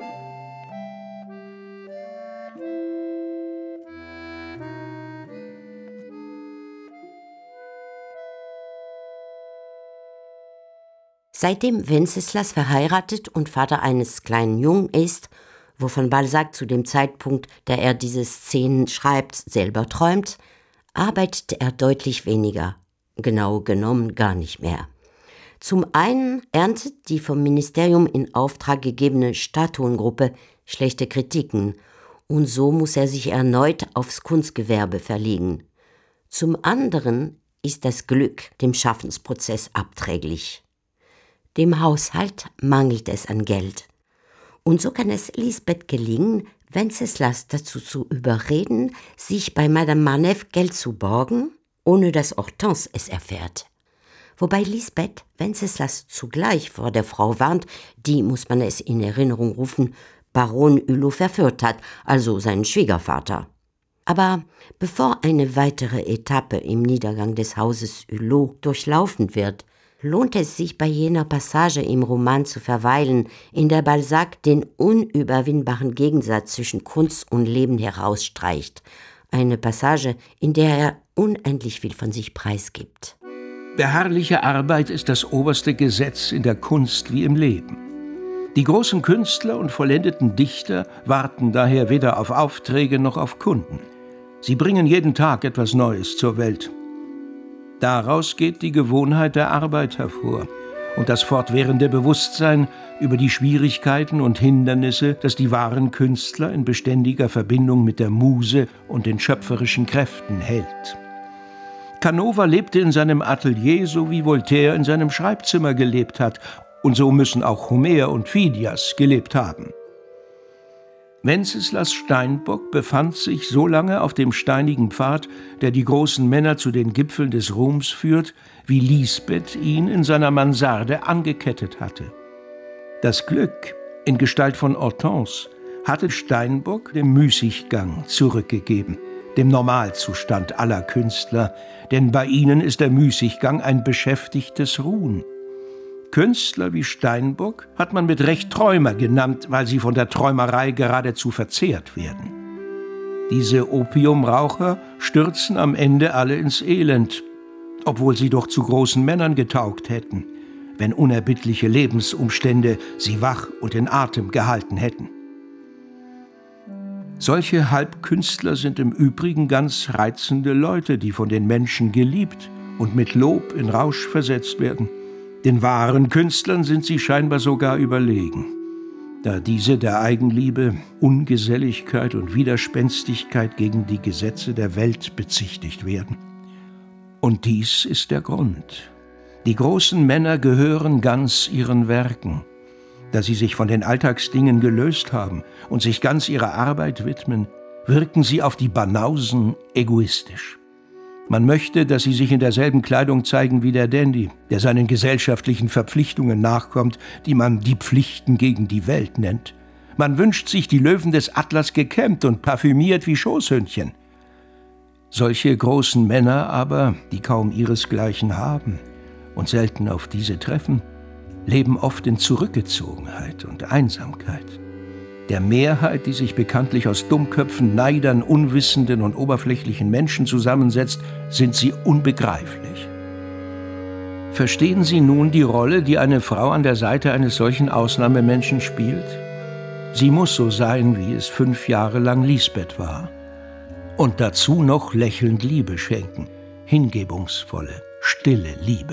Seitdem Wenceslas verheiratet und Vater eines kleinen Jungen ist, wovon Balzac zu dem Zeitpunkt, da er diese Szenen schreibt, selber träumt, arbeitet er deutlich weniger, genau genommen gar nicht mehr. Zum einen erntet die vom Ministerium in Auftrag gegebene Statuengruppe schlechte Kritiken und so muss er sich erneut aufs Kunstgewerbe verlegen. Zum anderen ist das Glück dem Schaffensprozess abträglich. Dem Haushalt mangelt es an Geld. Und so kann es Lisbeth gelingen, Wenceslas dazu zu überreden, sich bei Madame Marneffe Geld zu borgen, ohne dass Hortense es erfährt. Wobei Lisbeth Wenceslas zugleich vor der Frau warnt, die, muss man es in Erinnerung rufen, Baron Hulot verführt hat, also seinen Schwiegervater. Aber bevor eine weitere Etappe im Niedergang des Hauses Hulot durchlaufen wird, lohnt es sich bei jener Passage im Roman zu verweilen, in der Balzac den unüberwindbaren Gegensatz zwischen Kunst und Leben herausstreicht. Eine Passage, in der er unendlich viel von sich preisgibt. Beharrliche Arbeit ist das oberste Gesetz in der Kunst wie im Leben. Die großen Künstler und vollendeten Dichter warten daher weder auf Aufträge noch auf Kunden. Sie bringen jeden Tag etwas Neues zur Welt. Daraus geht die Gewohnheit der Arbeit hervor und das fortwährende Bewusstsein über die Schwierigkeiten und Hindernisse, das die wahren Künstler in beständiger Verbindung mit der Muse und den schöpferischen Kräften hält. Canova lebte in seinem Atelier, so wie Voltaire in seinem Schreibzimmer gelebt hat, und so müssen auch Homer und Phidias gelebt haben. Wenceslas Steinbock befand sich so lange auf dem steinigen Pfad, der die großen Männer zu den Gipfeln des Ruhms führt, wie Lisbeth ihn in seiner Mansarde angekettet hatte. Das Glück, in Gestalt von Hortense, hatte Steinbock dem Müßiggang zurückgegeben, dem Normalzustand aller Künstler, denn bei ihnen ist der Müßiggang ein beschäftigtes Ruhen. Künstler wie Steinbock hat man mit Recht Träumer genannt, weil sie von der Träumerei geradezu verzehrt werden. Diese Opiumraucher stürzen am Ende alle ins Elend, obwohl sie doch zu großen Männern getaugt hätten, wenn unerbittliche Lebensumstände sie wach und in Atem gehalten hätten. Solche Halbkünstler sind im Übrigen ganz reizende Leute, die von den Menschen geliebt und mit Lob in Rausch versetzt werden. Den wahren Künstlern sind sie scheinbar sogar überlegen, da diese der Eigenliebe, Ungeselligkeit und Widerspenstigkeit gegen die Gesetze der Welt bezichtigt werden. Und dies ist der Grund. Die großen Männer gehören ganz ihren Werken. Da sie sich von den Alltagsdingen gelöst haben und sich ganz ihrer Arbeit widmen, wirken sie auf die Banausen egoistisch. Man möchte, dass sie sich in derselben Kleidung zeigen wie der Dandy, der seinen gesellschaftlichen Verpflichtungen nachkommt, die man die Pflichten gegen die Welt nennt. Man wünscht sich die Löwen des Atlas gekämmt und parfümiert wie Schoßhündchen. Solche großen Männer aber, die kaum ihresgleichen haben und selten auf diese treffen, leben oft in Zurückgezogenheit und Einsamkeit. Der Mehrheit, die sich bekanntlich aus Dummköpfen, Neidern, unwissenden und oberflächlichen Menschen zusammensetzt, sind sie unbegreiflich. Verstehen Sie nun die Rolle, die eine Frau an der Seite eines solchen Ausnahmemenschen spielt? Sie muss so sein, wie es fünf Jahre lang Lisbeth war. Und dazu noch lächelnd Liebe schenken, hingebungsvolle, stille Liebe.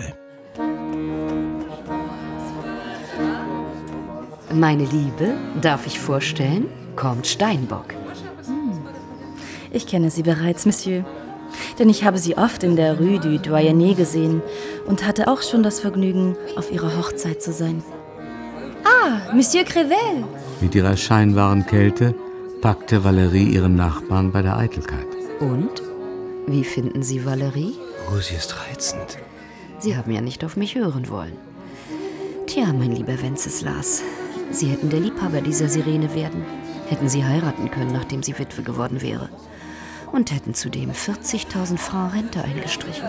Meine Liebe, darf ich vorstellen, kommt Steinbock. Hm. Ich kenne sie bereits, Monsieur. Denn ich habe sie oft in der Rue du Doyenné gesehen und hatte auch schon das Vergnügen, auf ihrer Hochzeit zu sein. Ah, Monsieur Crevel! Mit ihrer scheinbaren Kälte packte Valerie ihren Nachbarn bei der Eitelkeit. Und? Wie finden Sie Valerie? Oh, sie ist reizend. Sie haben ja nicht auf mich hören wollen. Tja, mein lieber Wenceslas, Sie hätten der Liebhaber dieser Sirene werden, hätten sie heiraten können, nachdem sie Witwe geworden wäre, und hätten zudem vierzigtausend Francs Rente eingestrichen.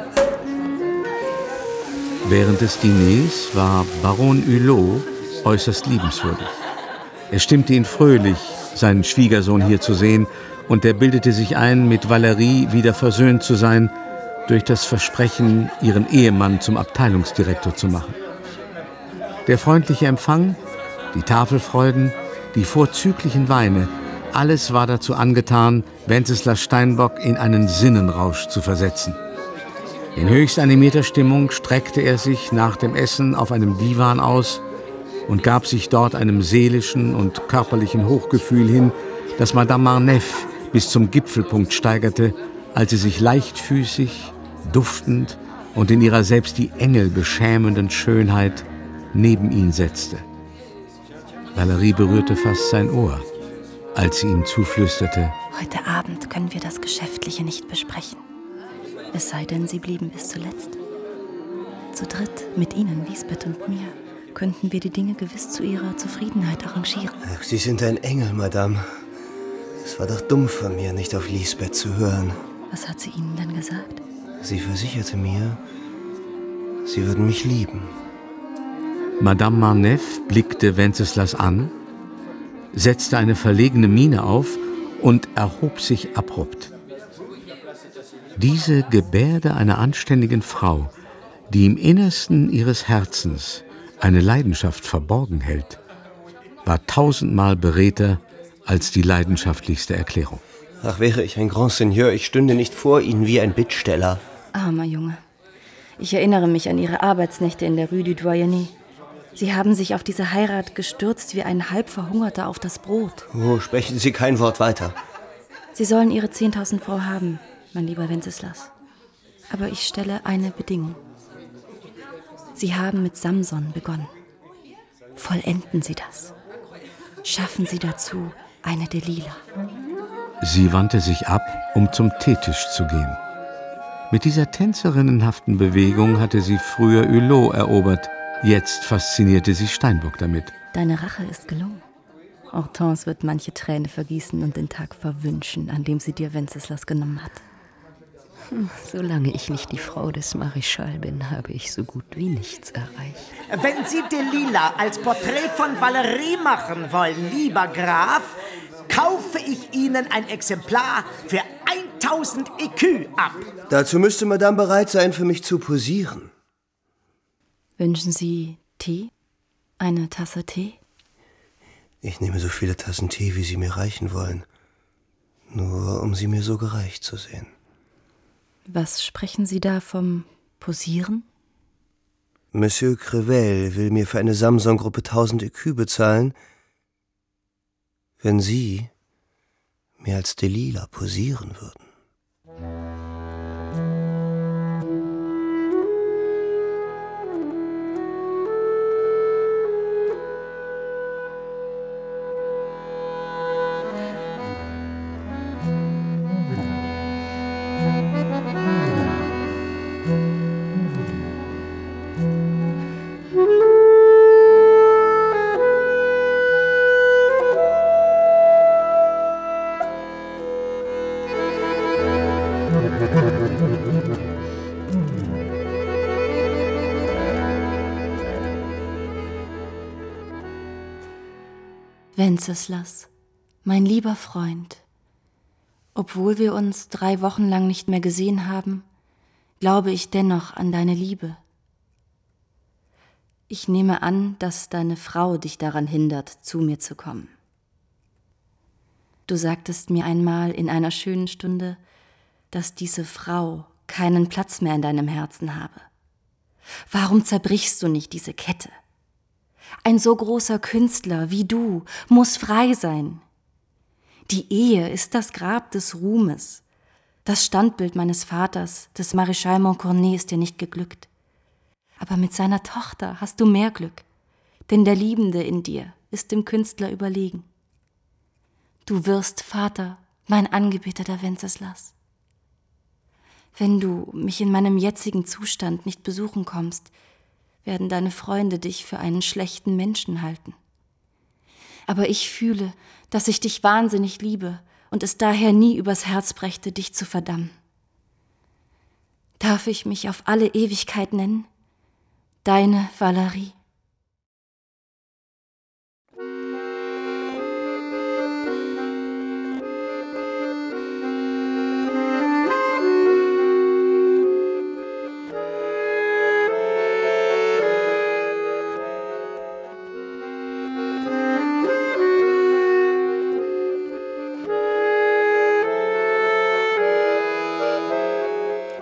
Während des Diners war Baron Hulot äußerst liebenswürdig. Es stimmte ihn fröhlich, seinen Schwiegersohn hier zu sehen, und er bildete sich ein, mit Valerie wieder versöhnt zu sein, durch das Versprechen, ihren Ehemann zum Abteilungsdirektor zu machen. Der freundliche Empfang, die Tafelfreuden, die vorzüglichen Weine, alles war dazu angetan, Wenceslas Steinbock in einen Sinnenrausch zu versetzen. In höchst animierter Stimmung streckte er sich nach dem Essen auf einem Divan aus und gab sich dort einem seelischen und körperlichen Hochgefühl hin, das Madame Marneffe bis zum Gipfelpunkt steigerte, als sie sich leichtfüßig, duftend und in ihrer selbst die Engel beschämenden Schönheit neben ihn setzte. Valerie berührte fast sein Ohr, als sie ihm zuflüsterte: Heute Abend können wir das Geschäftliche nicht besprechen. Es sei denn, Sie blieben bis zuletzt. Zu dritt, mit Ihnen, Lisbeth und mir, könnten wir die Dinge gewiss zu Ihrer Zufriedenheit arrangieren. Ach, Sie sind ein Engel, Madame. Es war doch dumm von mir, nicht auf Lisbeth zu hören. Was hat sie Ihnen denn gesagt? Sie versicherte mir, sie würden mich lieben. Madame Marneffe blickte Wenceslas an, setzte eine verlegene Miene auf und erhob sich abrupt. Diese Gebärde einer anständigen Frau, die im Innersten ihres Herzens eine Leidenschaft verborgen hält, war tausendmal beredter als die leidenschaftlichste Erklärung. Ach, wäre ich ein Grand Seigneur, ich stünde nicht vor Ihnen wie ein Bittsteller. Armer Junge. Ich erinnere mich an Ihre Arbeitsnächte in der Rue du Doyenné. Sie haben sich auf diese Heirat gestürzt wie ein Halbverhungerter auf das Brot. Oh, sprechen Sie kein Wort weiter. Sie sollen Ihre zehntausend Frau haben, mein lieber Wenceslas. Aber ich stelle eine Bedingung. Sie haben mit Samson begonnen. Vollenden Sie das. Schaffen Sie dazu eine Delila. Sie wandte sich ab, um zum Teetisch zu gehen. Mit dieser tänzerinnenhaften Bewegung hatte sie früher Hulot erobert. Jetzt faszinierte sie Steinbock damit. Deine Rache ist gelungen. Hortense wird manche Träne vergießen und den Tag verwünschen, an dem sie dir Wenceslas genommen hat. Hm, solange ich nicht die Frau des Marischal bin, habe ich so gut wie nichts erreicht. Wenn Sie Delila als Porträt von Valerie machen wollen, lieber Graf, kaufe ich Ihnen ein Exemplar für tausend Écus ab. Dazu müsste Madame bereit sein, für mich zu posieren. Wünschen Sie Tee? Eine Tasse Tee? Ich nehme so viele Tassen Tee, wie Sie mir reichen wollen. Nur um Sie mir so gereicht zu sehen. Was sprechen Sie da vom Posieren? Monsieur Crevel will mir für eine Samson-Gruppe tausend Écus bezahlen, wenn Sie mir als Delila posieren würden. Wenceslas, mein lieber Freund, obwohl wir uns drei Wochen lang nicht mehr gesehen haben, glaube ich dennoch an deine Liebe. Ich nehme an, dass deine Frau dich daran hindert, zu mir zu kommen. Du sagtest mir einmal in einer schönen Stunde, dass diese Frau keinen Platz mehr in deinem Herzen habe. Warum zerbrichst du nicht diese Kette? Ein so großer Künstler wie du muss frei sein. Die Ehe ist das Grab des Ruhmes. Das Standbild meines Vaters, des Marischal Montcornet, ist dir nicht geglückt. Aber mit seiner Tochter hast du mehr Glück, denn der Liebende in dir ist dem Künstler überlegen. Du wirst Vater, mein angebeteter Wenceslas. Wenn du mich in meinem jetzigen Zustand nicht besuchen kommst, werden deine Freunde dich für einen schlechten Menschen halten. Aber ich fühle, dass ich dich wahnsinnig liebe und es daher nie übers Herz brächte, dich zu verdammen. Darf ich mich auf alle Ewigkeit nennen? Deine Valerie.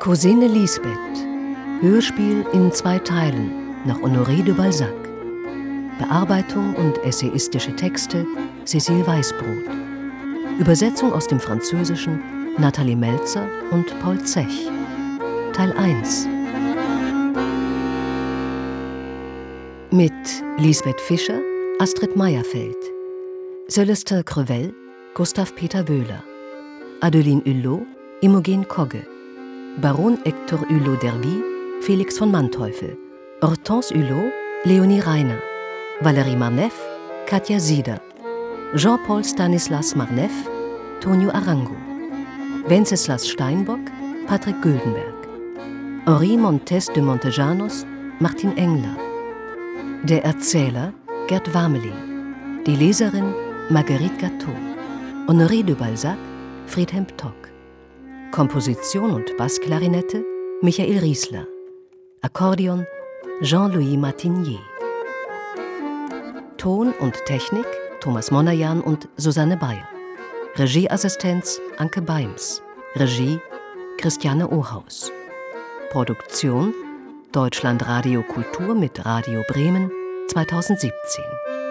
Cousine Lisbeth. Hörspiel in zwei Teilen nach Honoré de Balzac. Bearbeitung und essayistische Texte Cécile Weißbrot. Übersetzung aus dem Französischen Nathalie Melzer und Paul Zech. Teil eins. Mit Lisbeth Fischer, Astrid Meyerfeld, Celestin Crevel, Gustav Peter Wöhler, Adeline Hulot, Imogen Kogge, Baron Hector Hulot d'Ervy, Felix von Manteuffel, Hortense Hulot, Leonie Reiner, Valérie Marneffe, Katja Sieder, Jean-Paul Stanislas Marneffe, Tonio Arango, Wenceslas Steinbock, Patrick Güldenberg, Henri Montes de Montejanos, Martin Engler, der Erzähler Gerd Warmelin, die Leserin Marguerite Gateau, Honoré de Balzac, Friedhelm Tock, Komposition und Bassklarinette Michael Riesler, Akkordeon Jean-Louis Martinier, Ton und Technik Thomas Monajan und Susanne Bayer, Regieassistenz Anke Beims, Regie Christiane Ohaus, Produktion Deutschland Radio Kultur mit Radio Bremen zweitausendsiebzehn.